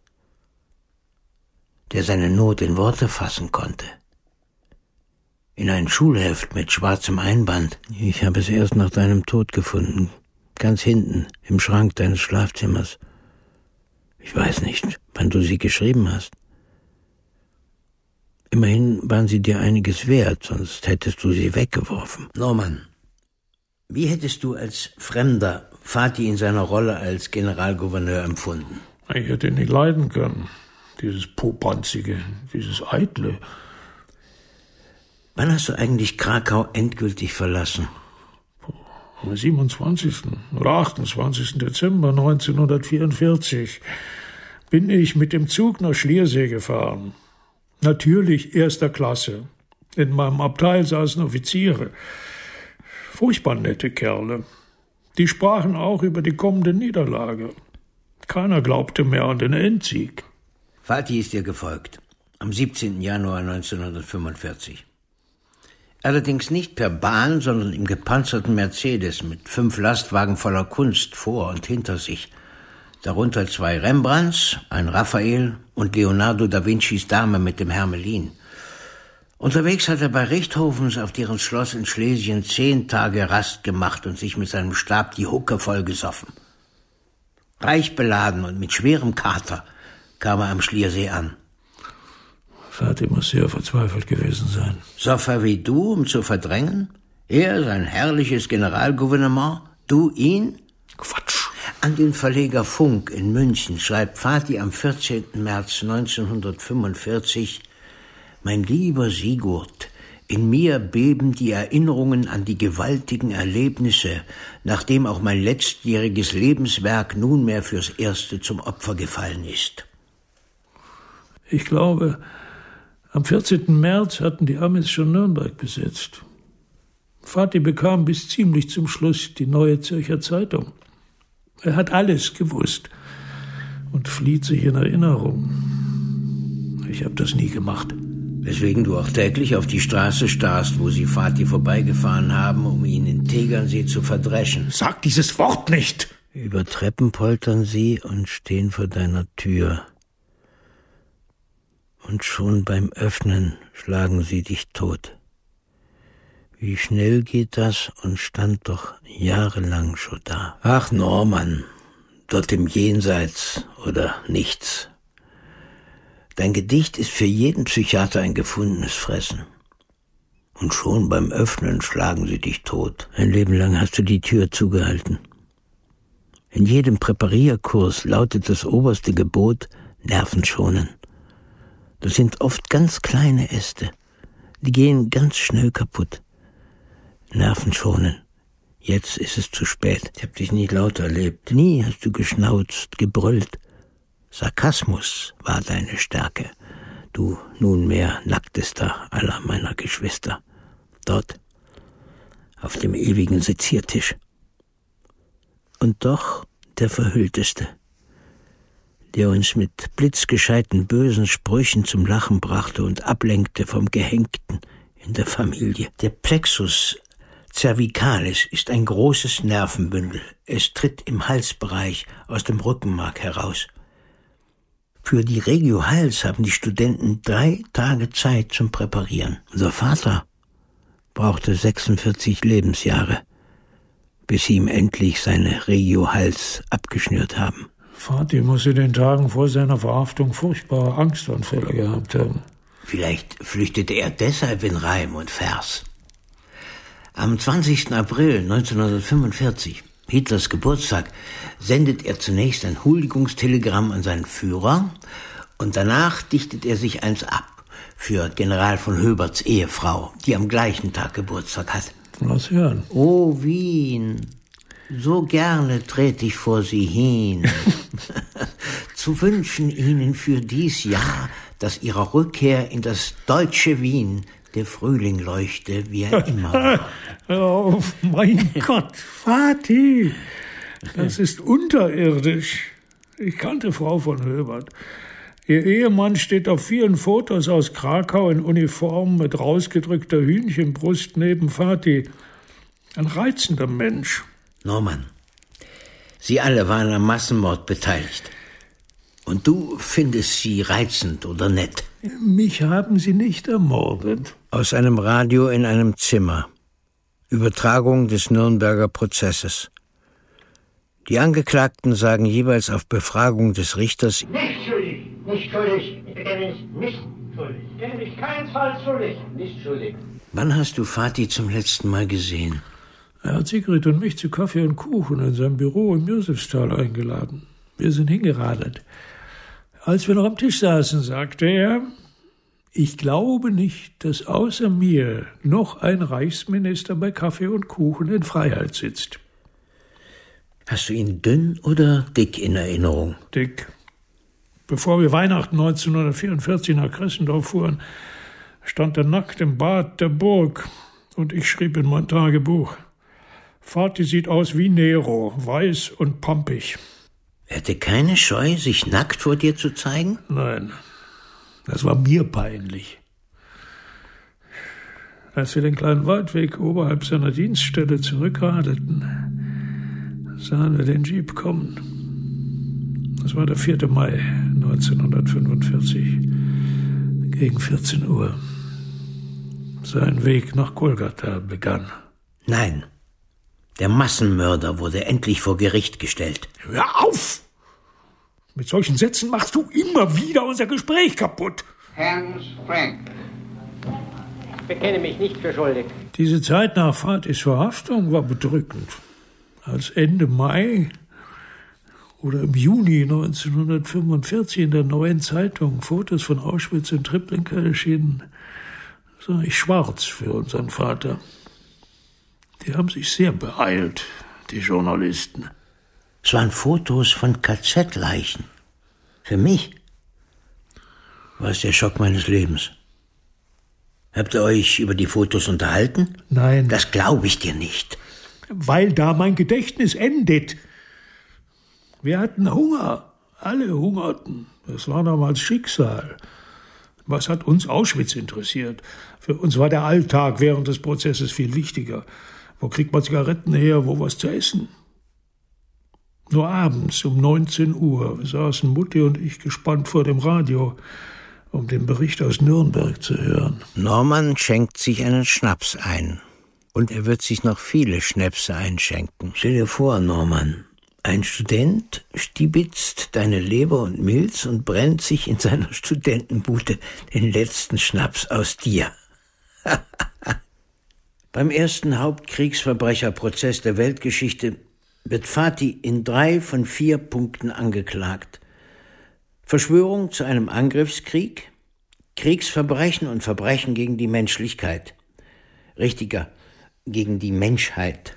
der seine Not in Worte fassen konnte. In ein Schulheft mit schwarzem Einband. Ich habe es erst nach deinem Tod gefunden. Ganz hinten, im Schrank deines Schlafzimmers. Ich weiß nicht, wann du sie geschrieben hast. Immerhin waren sie dir einiges wert, sonst hättest du sie weggeworfen. Norman, wie hättest du als Fremder Vati in seiner Rolle als Generalgouverneur empfunden? Ich hätte ihn nicht leiden können. Dieses Popanzige, dieses Eitle. Wann hast du eigentlich Krakau endgültig verlassen? Am 27. oder 28. Dezember 1944 bin ich mit dem Zug nach Schliersee gefahren. Natürlich erster Klasse. In meinem Abteil saßen Offiziere. Furchtbar nette Kerle. Die sprachen auch über die kommende Niederlage. Keiner glaubte mehr an den Endsieg. Vati ist dir gefolgt. Am 17. Januar 1945. Allerdings nicht per Bahn, sondern im gepanzerten Mercedes mit 5 Lastwagen voller Kunst vor und hinter sich. Darunter 2 Rembrandts, ein Raphael und Leonardo da Vincis Dame mit dem Hermelin. Unterwegs hat er bei Richthofens auf deren Schloss in Schlesien 10 Tage Rast gemacht und sich mit seinem Stab die Hucke vollgesoffen. Reich beladen und mit schwerem Kater kam er am Schliersee an. Vati muss sehr verzweifelt gewesen sein. Sofa wie du, um zu verdrängen? Er, sein herrliches Generalgouvernement, du ihn? Quatsch. An den Verleger Funk in München schreibt Vati am 14. März 1945: Mein lieber Sigurd, in mir beben die Erinnerungen an die gewaltigen Erlebnisse, nachdem auch mein letztjähriges Lebenswerk nunmehr fürs Erste zum Opfer gefallen ist. Ich glaube, am 14. März hatten die Amis schon Nürnberg besetzt. Vati bekam bis ziemlich zum Schluss die Neue Zürcher Zeitung. Er hat alles gewusst und flieht sich in Erinnerung. Ich habe das nie gemacht. Weswegen du auch täglich auf die Straße starrst, wo sie Vati vorbeigefahren haben, um ihn in Tegernsee zu verdreschen. Sag dieses Wort nicht! Über Treppen poltern sie und stehen vor deiner Tür. Und schon beim Öffnen schlagen sie dich tot. Wie schnell geht das und stand doch jahrelang schon da. Ach Norman, dort im Jenseits oder nichts. Dein Gedicht ist für jeden Psychiater ein gefundenes Fressen. Und schon beim Öffnen schlagen sie dich tot. Ein Leben lang hast du die Tür zugehalten. In jedem Präparierkurs lautet das oberste Gebot: Nerven schonen. Das sind oft ganz kleine Äste. Die gehen ganz schnell kaputt. Nerven schonen. Jetzt ist es zu spät. Ich hab dich nie laut erlebt. Nie hast du geschnauzt, gebrüllt. Sarkasmus war deine Stärke. Du nunmehr nacktester aller meiner Geschwister. Dort, auf dem ewigen Seziertisch. Und doch der Verhüllteste, der uns mit blitzgescheiten bösen Sprüchen zum Lachen brachte und ablenkte vom Gehängten in der Familie. Der Plexus cervicalis ist ein großes Nervenbündel. Es tritt im Halsbereich aus dem Rückenmark heraus. Für die Regio Hals haben die Studenten 3 Tage Zeit zum Präparieren. Unser Vater brauchte 46 Lebensjahre, bis sie ihm endlich seine Regio Hals abgeschnürt haben. Vati muss in den Tagen vor seiner Verhaftung furchtbare Angstanfälle gehabt haben. Vielleicht flüchtete er deshalb in Reim und Vers. Am 20. April 1945, Hitlers Geburtstag, sendet er zunächst ein Huldigungstelegramm an seinen Führer und danach dichtet er sich eins ab für General von Höberts Ehefrau, die am gleichen Tag Geburtstag hat. Lass hören. O Wien, so gerne tret ich vor Sie hin, zu wünschen Ihnen für dies Jahr, dass Ihrer Rückkehr in das deutsche Wien der Frühling leuchte, wie er immer war. Oh, mein Gott, Vati, das ist unterirdisch. Ich kannte Frau von Höbert. Ihr Ehemann steht auf vielen Fotos aus Krakau in Uniform mit rausgedrückter Hühnchenbrust neben Vati. Ein reizender Mensch. Norman, Sie alle waren am Massenmord beteiligt. Und du findest sie reizend oder nett? Mich haben sie nicht ermordet. Aus einem Radio in einem Zimmer. Übertragung des Nürnberger Prozesses. Die Angeklagten sagen jeweils auf Befragung des Richters: Nicht schuldig, nicht schuldig, ich bekenne mich nicht schuldig. Ich bekenne mich keinesfalls schuldig, nicht schuldig. Wann hast du Vati zum letzten Mal gesehen? Er hat Sigrid und mich zu Kaffee und Kuchen in seinem Büro im Josefsthal eingeladen. Wir sind hingeradelt. Als wir noch am Tisch saßen, sagte er: Ich glaube nicht, dass außer mir noch ein Reichsminister bei Kaffee und Kuchen in Freiheit sitzt. Hast du ihn dünn oder dick in Erinnerung? Dick. Bevor wir Weihnachten 1944 nach Kressendorf fuhren, stand er nackt im Bad der Burg und ich schrieb in mein Tagebuch: Vati sieht aus wie Nero, weiß und pampig. Er hatte keine Scheu, sich nackt vor dir zu zeigen? Nein, das war mir peinlich. Als wir den kleinen Waldweg oberhalb seiner Dienststelle zurückradelten, sahen wir den Jeep kommen. Das war der 4. Mai 1945, gegen 14 Uhr. Sein Weg nach Golgatha begann. Nein, der Massenmörder wurde endlich vor Gericht gestellt. Hör auf! Mit solchen Sätzen machst du immer wieder unser Gespräch kaputt. Hans Frank. Ich bekenne mich nicht für schuldig. Diese Zeit nach Vatis Verhaftung war bedrückend. Als Ende Mai oder im Juni 1945 in der Neuen Zeitung Fotos von Auschwitz und Treblinka erschienen, sah ich schwarz für unseren Vater. Die haben sich sehr beeilt, die Journalisten. Es waren Fotos von KZ-Leichen. Für mich war es der Schock meines Lebens. Habt ihr euch über die Fotos unterhalten? Nein. Das glaube ich dir nicht. Weil da mein Gedächtnis endet. Wir hatten Hunger. Alle hungerten. Das war damals Schicksal. Was hat uns Auschwitz interessiert? Für uns war der Alltag während des Prozesses viel wichtiger. Wo kriegt man Zigaretten her, wo was zu essen? Nur abends um 19 Uhr saßen Mutti und ich gespannt vor dem Radio, um den Bericht aus Nürnberg zu hören. Norman schenkt sich einen Schnaps ein. Und er wird sich noch viele Schnäpse einschenken. Stell dir vor, Norman, ein Student stibitzt deine Leber und Milz und brennt sich in seiner Studentenbude den letzten Schnaps aus dir. Beim ersten Hauptkriegsverbrecherprozess der Weltgeschichte wird Fatih in 3 von 4 Punkten angeklagt. Verschwörung zu einem Angriffskrieg, Kriegsverbrechen und Verbrechen gegen die Menschlichkeit. Richtiger, gegen die Menschheit.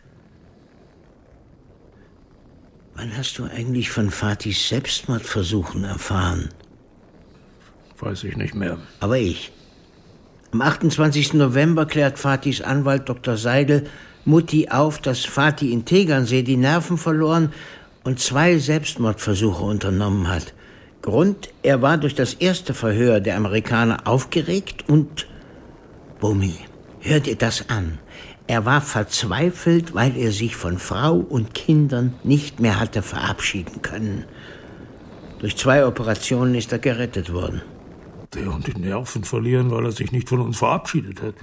Wann hast du eigentlich von Fatihs Selbstmordversuchen erfahren? Weiß ich nicht mehr. Aber ich. Am 28. November klärt Fatihs Anwalt Dr. Seidel Mutti auf, dass Fatih in Tegernsee die Nerven verloren und 2 Selbstmordversuche unternommen hat. Grund, er war durch das erste Verhör der Amerikaner aufgeregt und... Bumi, hör dir das an. Er war verzweifelt, weil er sich von Frau und Kindern nicht mehr hatte verabschieden können. Durch 2 Operationen ist er gerettet worden. Der und die Nerven verlieren, weil er sich nicht von uns verabschiedet hat.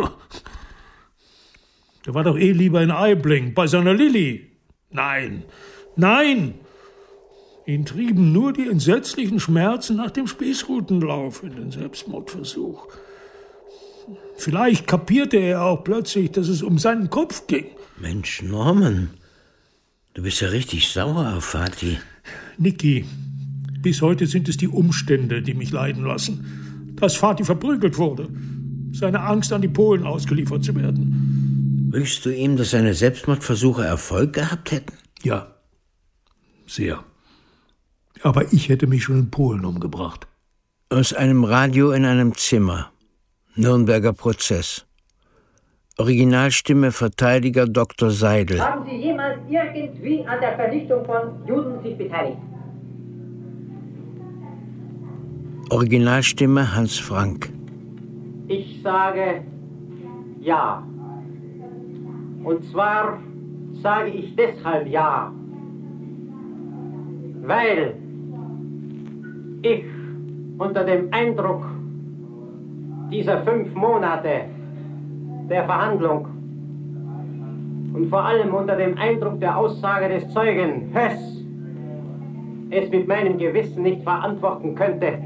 Der war doch lieber in Aibling, bei seiner Lilly. Nein, nein! Ihn trieben nur die entsetzlichen Schmerzen nach dem Spießrutenlauf in den Selbstmordversuch. Vielleicht kapierte er auch plötzlich, dass es um seinen Kopf ging. Mensch, Norman, du bist ja richtig sauer auf Fatih. Niki, bis heute sind es die Umstände, die mich leiden lassen. Dass Fatih verprügelt wurde, seine Angst, an die Polen ausgeliefert zu werden. Wünschst du ihm, dass seine Selbstmordversuche Erfolg gehabt hätten? Ja, sehr. Aber ich hätte mich schon in Polen umgebracht. Aus einem Radio in einem Zimmer. Nürnberger Prozess. Originalstimme Verteidiger Dr. Seidel. Haben Sie jemals irgendwie an der Vernichtung von Juden sich beteiligt? Originalstimme Hans Frank. Ich sage ja. Und zwar sage ich deshalb ja, weil ich unter dem Eindruck dieser 5 Monate der Verhandlung und vor allem unter dem Eindruck der Aussage des Zeugen Höss es mit meinem Gewissen nicht verantworten könnte,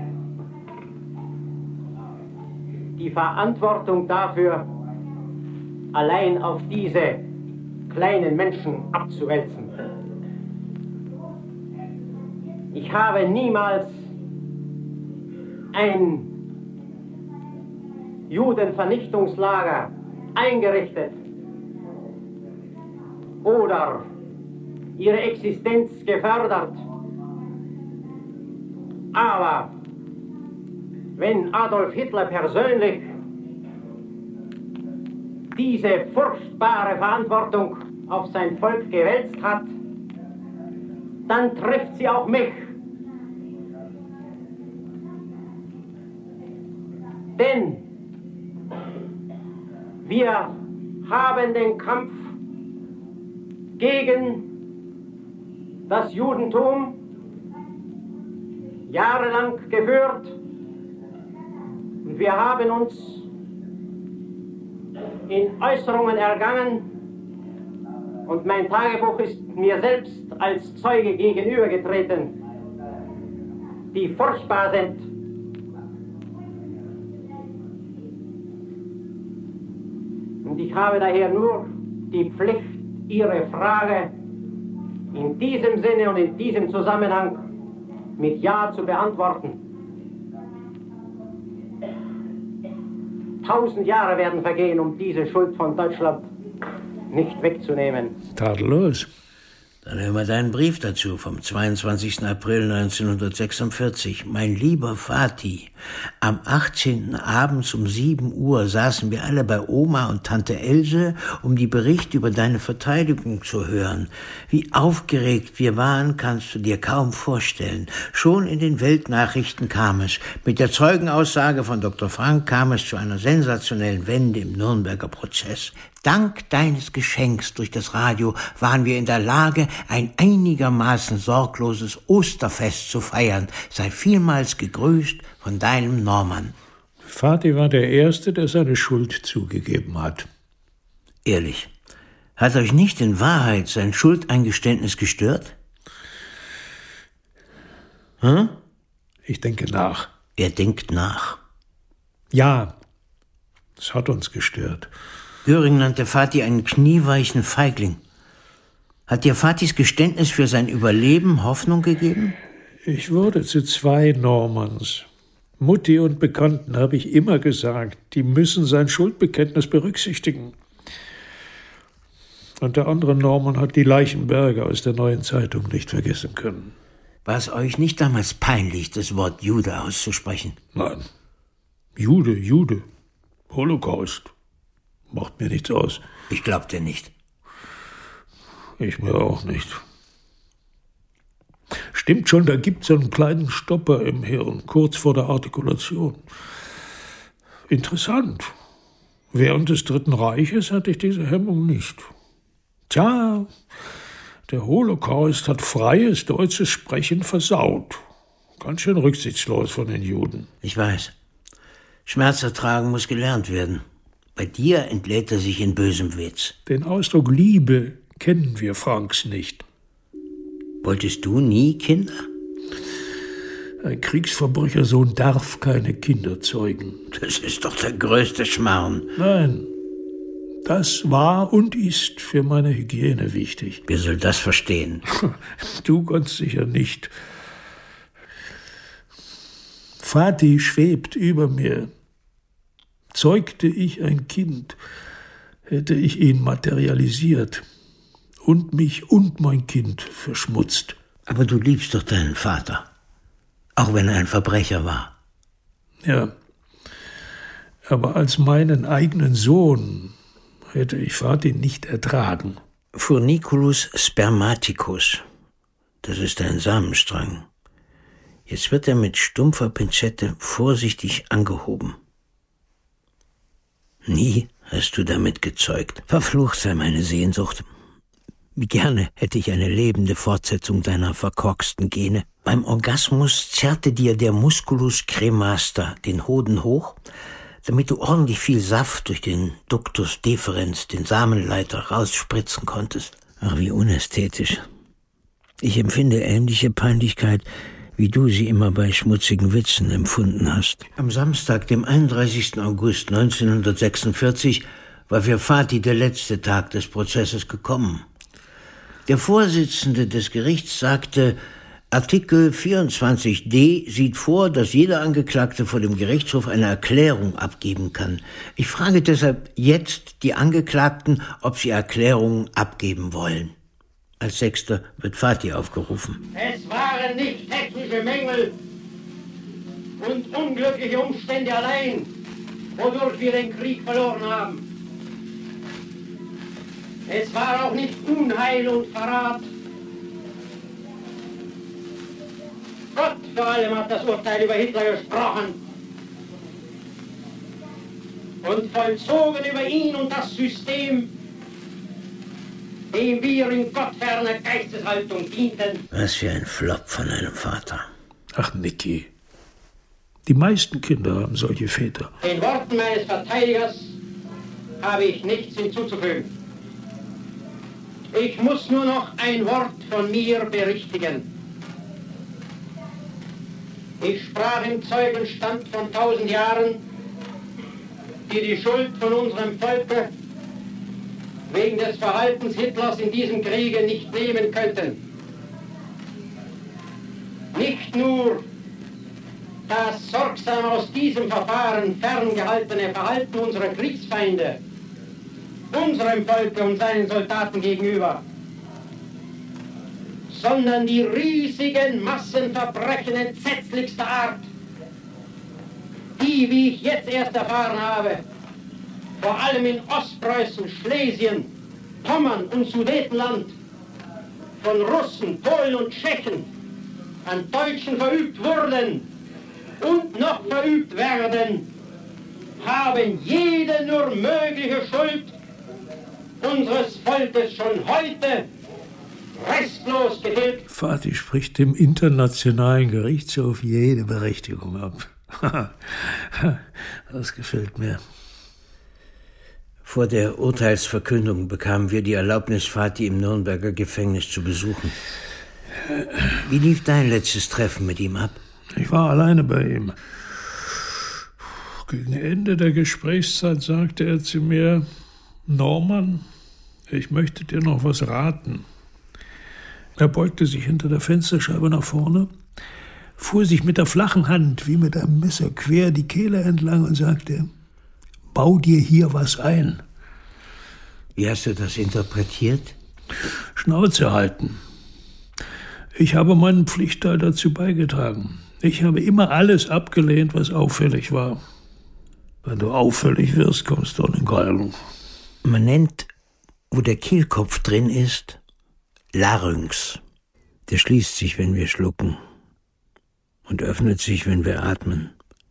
die Verantwortung dafür allein auf diese kleinen Menschen abzuwälzen. Ich habe niemals ein Judenvernichtungslager eingerichtet oder ihre Existenz gefördert. Aber wenn Adolf Hitler persönlich diese furchtbare Verantwortung auf sein Volk gewälzt hat, dann trifft sie auch mich. Denn wir haben den Kampf gegen das Judentum jahrelang geführt und wir haben uns in Äußerungen ergangen und mein Tagebuch ist mir selbst als Zeuge gegenübergetreten, die furchtbar sind. Und ich habe daher nur die Pflicht, Ihre Frage in diesem Sinne und in diesem Zusammenhang mit Ja zu beantworten. 1000 Jahre werden vergehen, um diese Schuld von Deutschland nicht wegzunehmen. Tadellos. Dann hören wir deinen Brief dazu vom 22. April 1946. Mein lieber Fatih, am 18. abends um 7 Uhr saßen wir alle bei Oma und Tante Else, um die Berichte über deine Verteidigung zu hören. Wie aufgeregt wir waren, kannst du dir kaum vorstellen. Schon in den Weltnachrichten kam es. Mit der Zeugenaussage von Dr. Frank kam es zu einer sensationellen Wende im Nürnberger Prozess. Dank deines Geschenks durch das Radio waren wir in der Lage, ein einigermaßen sorgloses Osterfest zu feiern. Sei vielmals gegrüßt von deinem Norman. Fatih war der Erste, der seine Schuld zugegeben hat. Ehrlich, hat euch nicht in Wahrheit sein Schuldeingeständnis gestört? Hm? Ich denke nach. Er denkt nach. Ja, es hat uns gestört. Göring nannte Fatih einen knieweichen Feigling. Hat dir Fatihs Geständnis für sein Überleben Hoffnung gegeben? Ich wurde zu 2 Normans. Mutti und Bekannten habe ich immer gesagt, die müssen sein Schuldbekenntnis berücksichtigen. Und der andere Norman hat die Leichenberge aus der Neuen Zeitung nicht vergessen können. War es euch nicht damals peinlich, das Wort Jude auszusprechen? Nein. Jude. Holocaust. Macht mir nichts aus. Ich glaub dir nicht. Ich mir auch nicht. Stimmt schon, da gibt's einen kleinen Stopper im Hirn, kurz vor der Artikulation. Interessant. Während des Dritten Reiches hatte ich diese Hemmung nicht. Tja, der Holocaust hat freies deutsches Sprechen versaut. Ganz schön rücksichtslos von den Juden. Ich weiß. Schmerz ertragen muss gelernt werden. Bei dir entlädt er sich in bösem Witz. Den Ausdruck Liebe kennen wir Franks nicht. Wolltest du nie Kinder? Ein Kriegsverbrechersohn darf keine Kinder zeugen. Das ist doch der größte Schmarrn. Nein, das war und ist für meine Hygiene wichtig. Wer soll das verstehen? Du ganz sicher nicht. Fatih schwebt über mir. Zeugte ich ein Kind, hätte ich ihn materialisiert und mich und mein Kind verschmutzt. Aber du liebst doch deinen Vater, auch wenn er ein Verbrecher war. Ja, aber als meinen eigenen Sohn hätte ich Fatih nicht ertragen. Furniculus spermaticus, das ist ein Samenstrang. Jetzt wird er mit stumpfer Pinzette vorsichtig angehoben. Nie hast du damit gezeugt. Verflucht sei meine Sehnsucht. Wie gerne hätte ich eine lebende Fortsetzung deiner verkorksten Gene. Beim Orgasmus zerrte dir der Musculus cremaster den Hoden hoch, damit du ordentlich viel Saft durch den Ductus deferens, den Samenleiter, rausspritzen konntest. Ach, wie unästhetisch. Ich empfinde ähnliche Peinlichkeit, wie du sie immer bei schmutzigen Witzen empfunden hast. Am Samstag, dem 31. August 1946, war für Fatih der letzte Tag des Prozesses gekommen. Der Vorsitzende des Gerichts sagte, Artikel 24d sieht vor, dass jeder Angeklagte vor dem Gerichtshof eine Erklärung abgeben kann. Ich frage deshalb jetzt die Angeklagten, ob sie Erklärungen abgeben wollen. Als Sechster wird Fatih aufgerufen. Es waren nicht technische Mängel und unglückliche Umstände allein, wodurch wir den Krieg verloren haben. Es war auch nicht Unheil und Verrat. Gott vor allem hat das Urteil über Hitler gesprochen und vollzogen über ihn und das System, dem wir in gottferner Geisteshaltung dienten. Was für ein Flop von einem Vater. Ach, Niki, die meisten Kinder haben solche Väter. Den Worten meines Verteidigers habe ich nichts hinzuzufügen. Ich muss nur noch ein Wort von mir berichtigen. Ich sprach im Zeugenstand von 1000 Jahren, die Schuld von unserem Volke wegen des Verhaltens Hitlers in diesem Kriege nicht nehmen könnten. Nicht nur das sorgsam aus diesem Verfahren ferngehaltene Verhalten unserer Kriegsfeinde, unserem Volke und seinen Soldaten gegenüber, sondern die riesigen Massenverbrechen entsetzlichster Art, die, wie ich jetzt erst erfahren habe, vor allem in Ostpreußen, Schlesien, Pommern und Sudetenland von Russen, Polen und Tschechen an Deutschen verübt wurden und noch verübt werden, haben jede nur mögliche Schuld unseres Volkes schon heute restlos getilgt. Fatih spricht dem Internationalen Gerichtshof jede Berechtigung ab. Das gefällt mir. Vor der Urteilsverkündung bekamen wir die Erlaubnis, Fatih im Nürnberger Gefängnis zu besuchen. Wie lief dein letztes Treffen mit ihm ab? Ich war alleine bei ihm. Gegen Ende der Gesprächszeit sagte er zu mir: Norman, ich möchte dir noch was raten. Er beugte sich hinter der Fensterscheibe nach vorne, fuhr sich mit der flachen Hand wie mit einem Messer quer die Kehle entlang und sagte: Bau dir hier was ein. Wie hast du das interpretiert? Schnauze halten. Ich habe meinen Pflichtteil dazu beigetragen. Ich habe immer alles abgelehnt, was auffällig war. Wenn du auffällig wirst, kommst du in den Galgen. Man nennt, wo der Kehlkopf drin ist, Larynx. Der schließt sich, wenn wir schlucken, und öffnet sich, wenn wir atmen.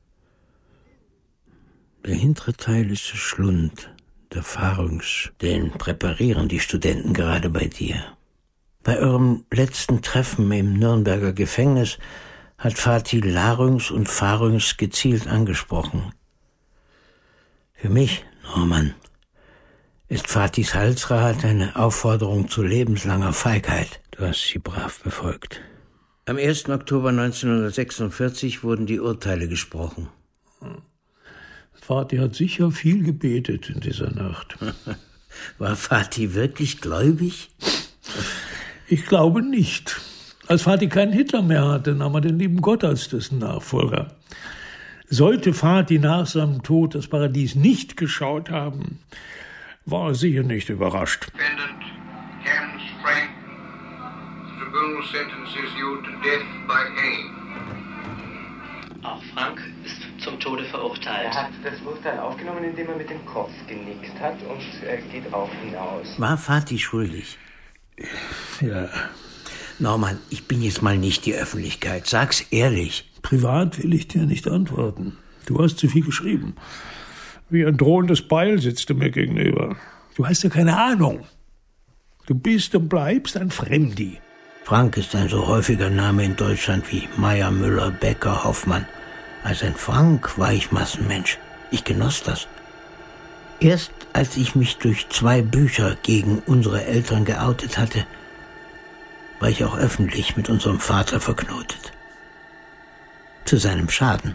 Der hintere Teil ist der Schlund, der Pharynx. Den präparieren die Studenten gerade bei dir. Bei eurem letzten Treffen im Nürnberger Gefängnis hat Fatih Larynx und Pharynx gezielt angesprochen. Für mich, Norman, ist Fatihs Halsrat eine Aufforderung zu lebenslanger Feigheit. Du hast sie brav befolgt. Am 1. Oktober 1946 wurden die Urteile gesprochen. Fatih hat sicher viel gebetet in dieser Nacht. War Fatih wirklich gläubig? Ich glaube nicht. Als Fatih keinen Hitler mehr hatte, nahm er den lieben Gott als dessen Nachfolger. Sollte Fatih nach seinem Tod das Paradies nicht geschaut haben, war er sicher nicht überrascht. Defendant Hans Frank, the tribunal sentences you to death by hanging. Auch Frank ist zum Tode verurteilt. Er hat das Urteil aufgenommen, indem er mit dem Kopf genickt hat und geht auch hinaus. War Fatih schuldig? Ja. Norman, ich bin jetzt mal nicht die Öffentlichkeit. Sag's ehrlich. Privat will ich dir nicht antworten. Du hast zu viel geschrieben. Wie ein drohendes Beil sitzt du mir gegenüber. Du hast ja keine Ahnung. Du bist und bleibst ein Fremdi. Frank ist ein so häufiger Name in Deutschland wie Meyer, Müller, Becker, Hoffmann. Als ein Frank war ich Massenmensch. Ich genoss das. Erst als ich mich durch 2 Bücher gegen unsere Eltern geoutet hatte, war ich auch öffentlich mit unserem Vater verknotet. Zu seinem Schaden.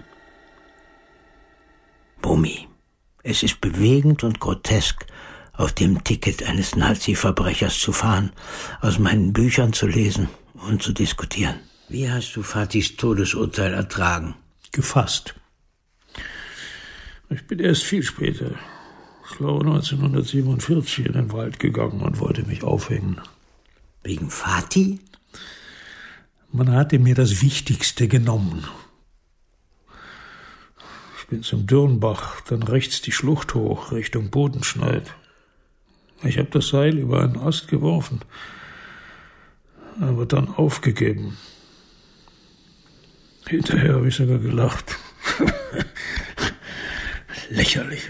Brummi, es ist bewegend und grotesk, auf dem Ticket eines Nazi-Verbrechers zu fahren, aus meinen Büchern zu lesen und zu diskutieren. Wie hast du Fatihs Todesurteil ertragen? Gefasst. Ich bin erst viel später, ich glaube 1947, in den Wald gegangen und wollte mich aufhängen. Wegen Fatih? Man hatte mir das Wichtigste genommen. Ich bin zum Dürnbach, dann rechts die Schlucht hoch, Richtung Bodenschneid. Ich habe das Seil über einen Ast geworfen, aber dann aufgegeben. Hinterher habe ich sogar gelacht. Lächerlich.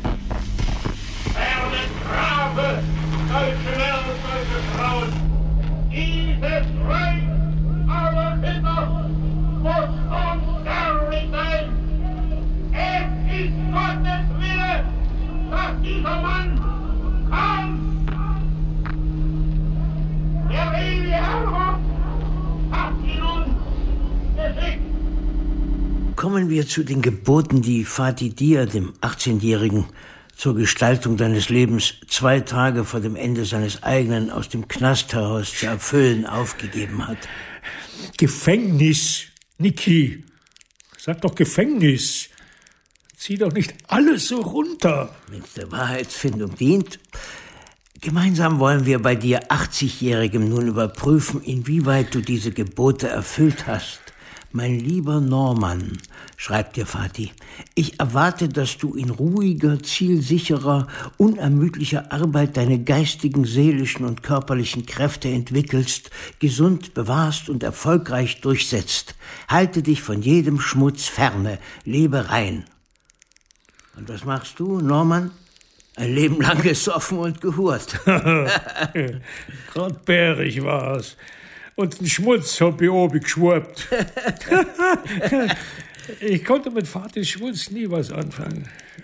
Werdet brave deutsche Männer und deutsche Frauen. Dieses Reich aller Kinder muss unsterblich sein. Es ist Gottes Wille, dass dieser Mann kommt. Der ewige Herrgott hat ihn uns geschickt. Kommen wir zu den Geboten, die Fatih dir, dem 18-Jährigen, zur Gestaltung deines Lebens 2 Tage vor dem Ende seines eigenen aus dem Knast heraus zu erfüllen aufgegeben hat. Gefängnis, Niki. Sag doch Gefängnis. Zieh doch nicht alles so runter. Wenn es der Wahrheitsfindung dient. Gemeinsam wollen wir bei dir 80-Jährigem nun überprüfen, inwieweit du diese Gebote erfüllt hast. Mein lieber Norman, schreibt dir Fatih, ich erwarte, dass du in ruhiger, zielsicherer, unermüdlicher Arbeit deine geistigen, seelischen und körperlichen Kräfte entwickelst, gesund bewahrst und erfolgreich durchsetzt. Halte dich von jedem Schmutz ferne, lebe rein. Und was machst du, Norman? Ein Leben lang gesoffen und gehurt. Gerade bärig war's. Und den Schmutz hab ich oben geschwurbt. Ich konnte mit Fatihs Schmutz nie was anfangen.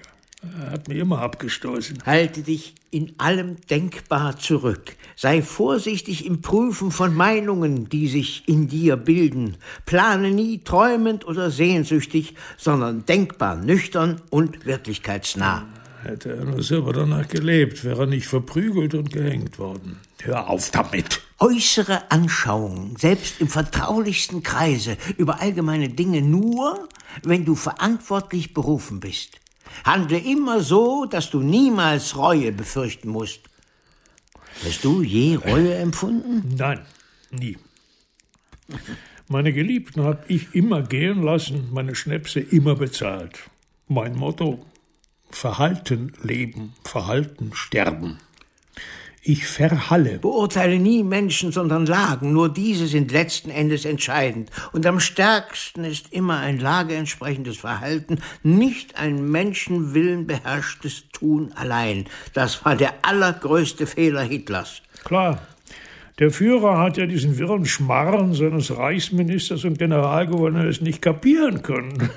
Er hat mich immer abgestoßen. Halte dich in allem denkbar zurück. Sei vorsichtig im Prüfen von Meinungen, die sich in dir bilden. Plane nie träumend oder sehnsüchtig, sondern denkbar, nüchtern und wirklichkeitsnah. Hätte er nur selber danach gelebt, wäre er nicht verprügelt und gehängt worden. Hör auf damit! Äußere Anschauungen, selbst im vertraulichsten Kreise, über allgemeine Dinge nur, wenn du verantwortlich berufen bist. Handle immer so, dass du niemals Reue befürchten musst. Hast du je Reue empfunden? Nein, nie. Meine Geliebten habe ich immer gehen lassen, meine Schnäpse immer bezahlt. Mein Motto: Verhalten leben, Verhalten sterben. Ich verhalle. Beurteile nie Menschen, sondern Lagen. Nur diese sind letzten Endes entscheidend. Und am stärksten ist immer ein lageentsprechendes Verhalten, nicht ein Menschenwillen beherrschtes Tun allein. Das war der allergrößte Fehler Hitlers. Klar. Der Führer hat ja diesen wirren Schmarren seines Reichsministers und Generalgouverneurs nicht kapieren können.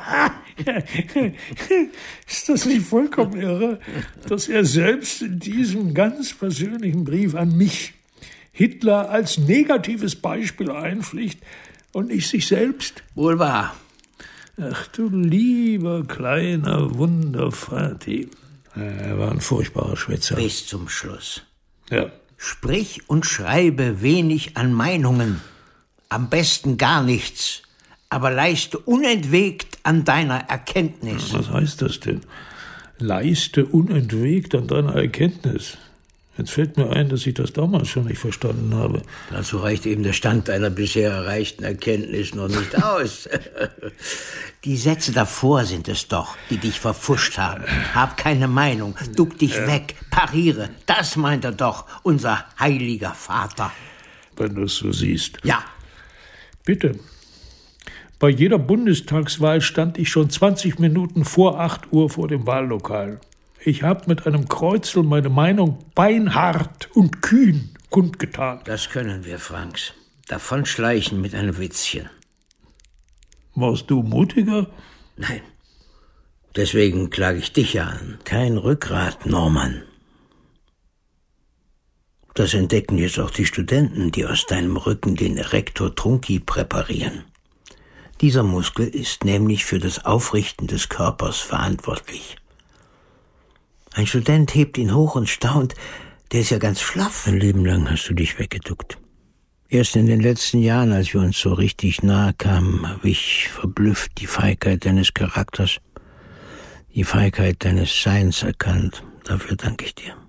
Ist das nicht vollkommen irre, dass er selbst in diesem ganz persönlichen Brief an mich Hitler als negatives Beispiel einpflicht und nicht sich selbst? Wohl wahr. Ach du lieber kleiner Wundervati. Er war ein furchtbarer Schwätzer. Bis zum Schluss. Ja. Sprich und schreibe wenig an Meinungen, am besten gar nichts, aber leiste unentwegt an deiner Erkenntnis. Was heißt das denn? Leiste unentwegt an deiner Erkenntnis. Jetzt fällt mir ein, dass ich das damals schon nicht verstanden habe. Dazu reicht eben der Stand deiner bisher erreichten Erkenntnis noch nicht aus. Die Sätze davor sind es doch, die dich verpfuscht haben. Hab keine Meinung, duck dich weg, pariere. Das meint er doch, unser heiliger Vater. Wenn du es so siehst. Ja. Bitte. Bei jeder Bundestagswahl stand ich schon 20 Minuten vor 8 Uhr vor dem Wahllokal. Ich habe mit einem Kreuzel meine Meinung beinhart und kühn kundgetan. Das können wir, Franks. Davonschleichen mit einem Witzchen. Warst du mutiger? Nein. Deswegen klage ich dich ja an. Kein Rückgrat, Norman. Das entdecken jetzt auch die Studenten, die aus deinem Rücken den Erector Trunci präparieren. Dieser Muskel ist nämlich für das Aufrichten des Körpers verantwortlich. Ein Student hebt ihn hoch und staunt, der ist ja ganz schlaff. Ein Leben lang hast du dich weggeduckt. Erst in den letzten Jahren, als wir uns so richtig nahe kamen, habe ich verblüfft die Feigheit deines Charakters, die Feigheit deines Seins erkannt. Dafür danke ich dir.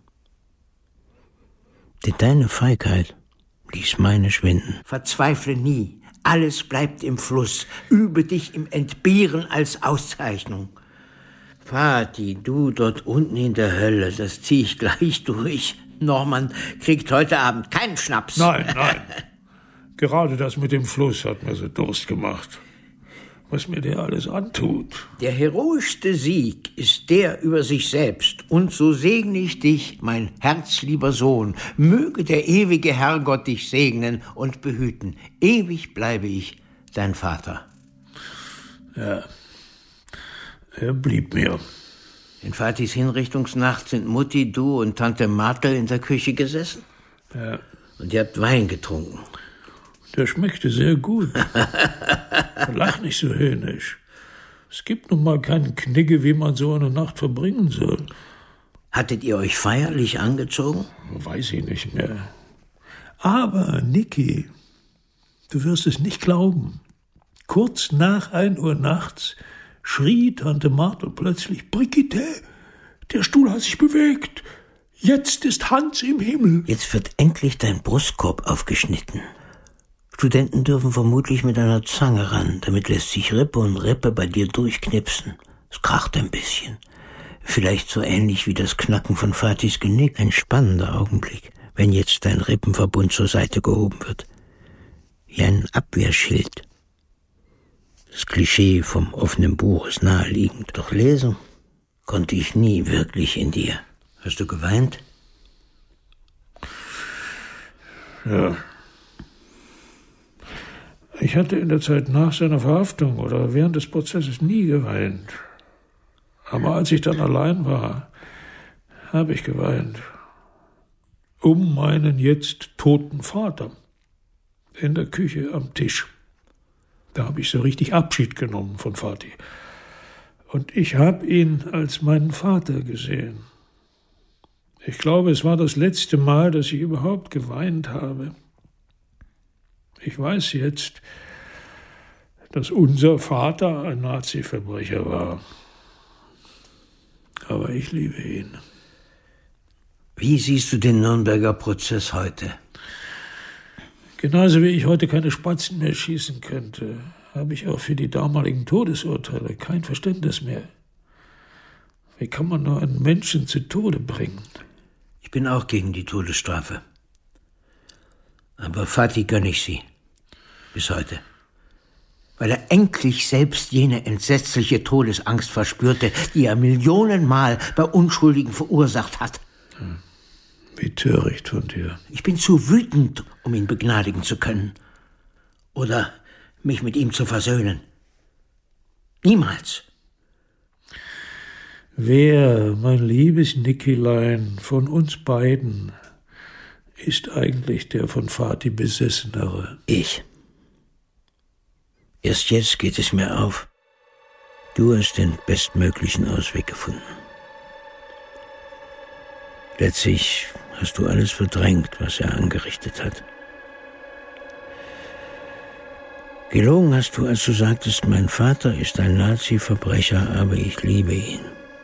Denn deine Feigheit ließ meine schwinden. Verzweifle nie. Alles bleibt im Fluss. Übe dich im Entbehren als Auszeichnung. Vati, du dort unten in der Hölle, das zieh ich gleich durch. Norman kriegt heute Abend keinen Schnaps. Nein. Gerade das mit dem Fluss hat mir so Durst gemacht. Was mir der alles antut. Der heroischste Sieg ist der über sich selbst. Und so segne ich dich, mein herzlieber Sohn. Möge der ewige Herrgott dich segnen und behüten. Ewig bleibe ich dein Vater. Ja. Er blieb mir. In Vatis Hinrichtungsnacht sind Mutti, du und Tante Martel in der Küche gesessen. Ja. Und ihr habt Wein getrunken. Der schmeckte sehr gut. Lach nicht so höhnisch. Es gibt nun mal keinen Knigge, wie man so eine Nacht verbringen soll. Hattet ihr euch feierlich angezogen? Weiß ich nicht mehr. Aber, Niki, du wirst es nicht glauben. Kurz nach 1 Uhr nachts schrie Tante Martel plötzlich: Brigitte, der Stuhl hat sich bewegt. Jetzt ist Hans im Himmel. Jetzt wird endlich dein Brustkorb aufgeschnitten. Studenten dürfen vermutlich mit einer Zange ran. Damit lässt sich Rippe und Rippe bei dir durchknipsen. Es kracht ein bisschen. Vielleicht so ähnlich wie das Knacken von Vatis Genick. Ein spannender Augenblick, wenn jetzt dein Rippenverbund zur Seite gehoben wird. Wie ein Abwehrschild. Das Klischee vom offenen Buch ist naheliegend. Doch lesen konnte ich nie wirklich in dir. Hast du geweint? Ja. Ich hatte in der Zeit nach seiner Verhaftung oder während des Prozesses nie geweint. Aber als ich dann allein war, habe ich geweint. Um meinen jetzt toten Vater. In der Küche am Tisch. Da habe ich so richtig Abschied genommen von Vati. Und ich habe ihn als meinen Vater gesehen. Ich glaube, es war das letzte Mal, dass ich überhaupt geweint habe. Ich weiß jetzt, dass unser Vater ein Nazi-Verbrecher war. Aber ich liebe ihn. Wie siehst du den Nürnberger Prozess heute? Genauso wie ich heute keine Spatzen mehr schießen könnte, habe ich auch für die damaligen Todesurteile kein Verständnis mehr. Wie kann man nur einen Menschen zu Tode bringen? Ich bin auch gegen die Todesstrafe. Aber Vati gönne ich sie. Bis heute. Weil er endlich selbst jene entsetzliche Todesangst verspürte, die er millionenmal bei Unschuldigen verursacht hat. Wie töricht von dir. Ich bin zu wütend, um ihn begnadigen zu können. Oder mich mit ihm zu versöhnen. Niemals. Wer, mein liebes Nikilein, von uns beiden ist eigentlich der von Vati Besessenere? Ich. Erst jetzt geht es mir auf. Du hast den bestmöglichen Ausweg gefunden. Letztlich hast du alles verdrängt, was er angerichtet hat. Gelogen hast du, als du sagtest, mein Vater ist ein Nazi-Verbrecher, aber ich liebe ihn.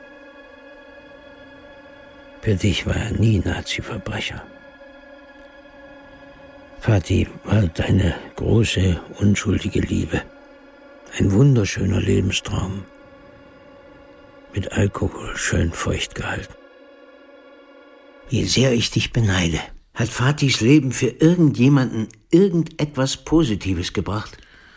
Für dich war er nie Nazi-Verbrecher. Vati war deine große, unschuldige Liebe. Ein wunderschöner Lebenstraum. Mit Alkohol schön feucht gehalten. Wie sehr ich dich beneide. Hat Vatis Leben für irgendjemanden irgendetwas Positives gebracht?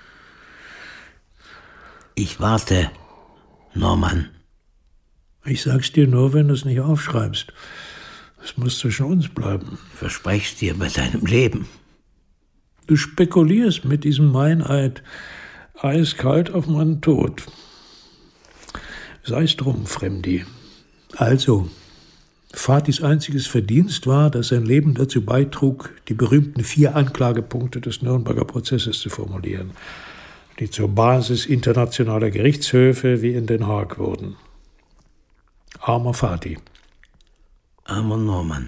Ich warte, Norman. Ich sag's dir nur, wenn du es nicht aufschreibst. Es muss zwischen uns bleiben. Versprech's dir bei deinem Leben. Du spekulierst mit diesem Meineid eiskalt auf meinen Tod. Sei's drum, Fremdi. Also, Vatis einziges Verdienst war, dass sein Leben dazu beitrug, die berühmten 4 Anklagepunkte des Nürnberger Prozesses zu formulieren, die zur Basis internationaler Gerichtshöfe wie in Den Haag wurden. Armer Vati. Armer Norman.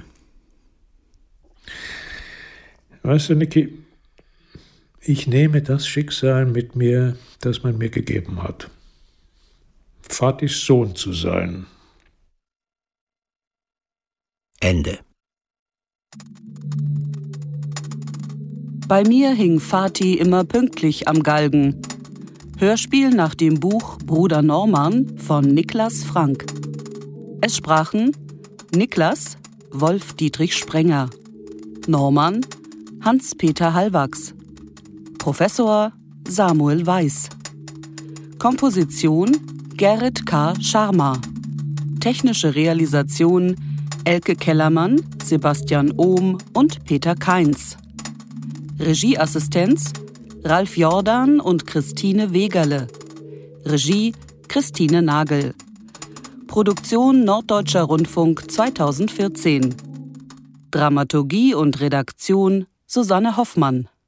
Weißt du, Niki, ich nehme das Schicksal mit mir, das man mir gegeben hat. Vatis Sohn zu sein. Ende. Bei mir hing Vati immer pünktlich am Galgen. Hörspiel nach dem Buch Bruder Norman von Niklas Frank. Es sprachen Niklas, Wolf-Dietrich Sprenger, Norman, Hans-Peter Hallwachs, Professor Samuel Weiß, Komposition Gerrit K. Scharmer, technische Realisation Elke Kellermann, Sebastian Ohm und Peter Kainz, Regieassistenz Ralf Jordan und Christine Wegerle, Regie Christine Nagel, Produktion Norddeutscher Rundfunk 2014. Dramaturgie und Redaktion Susanne Hoffmann.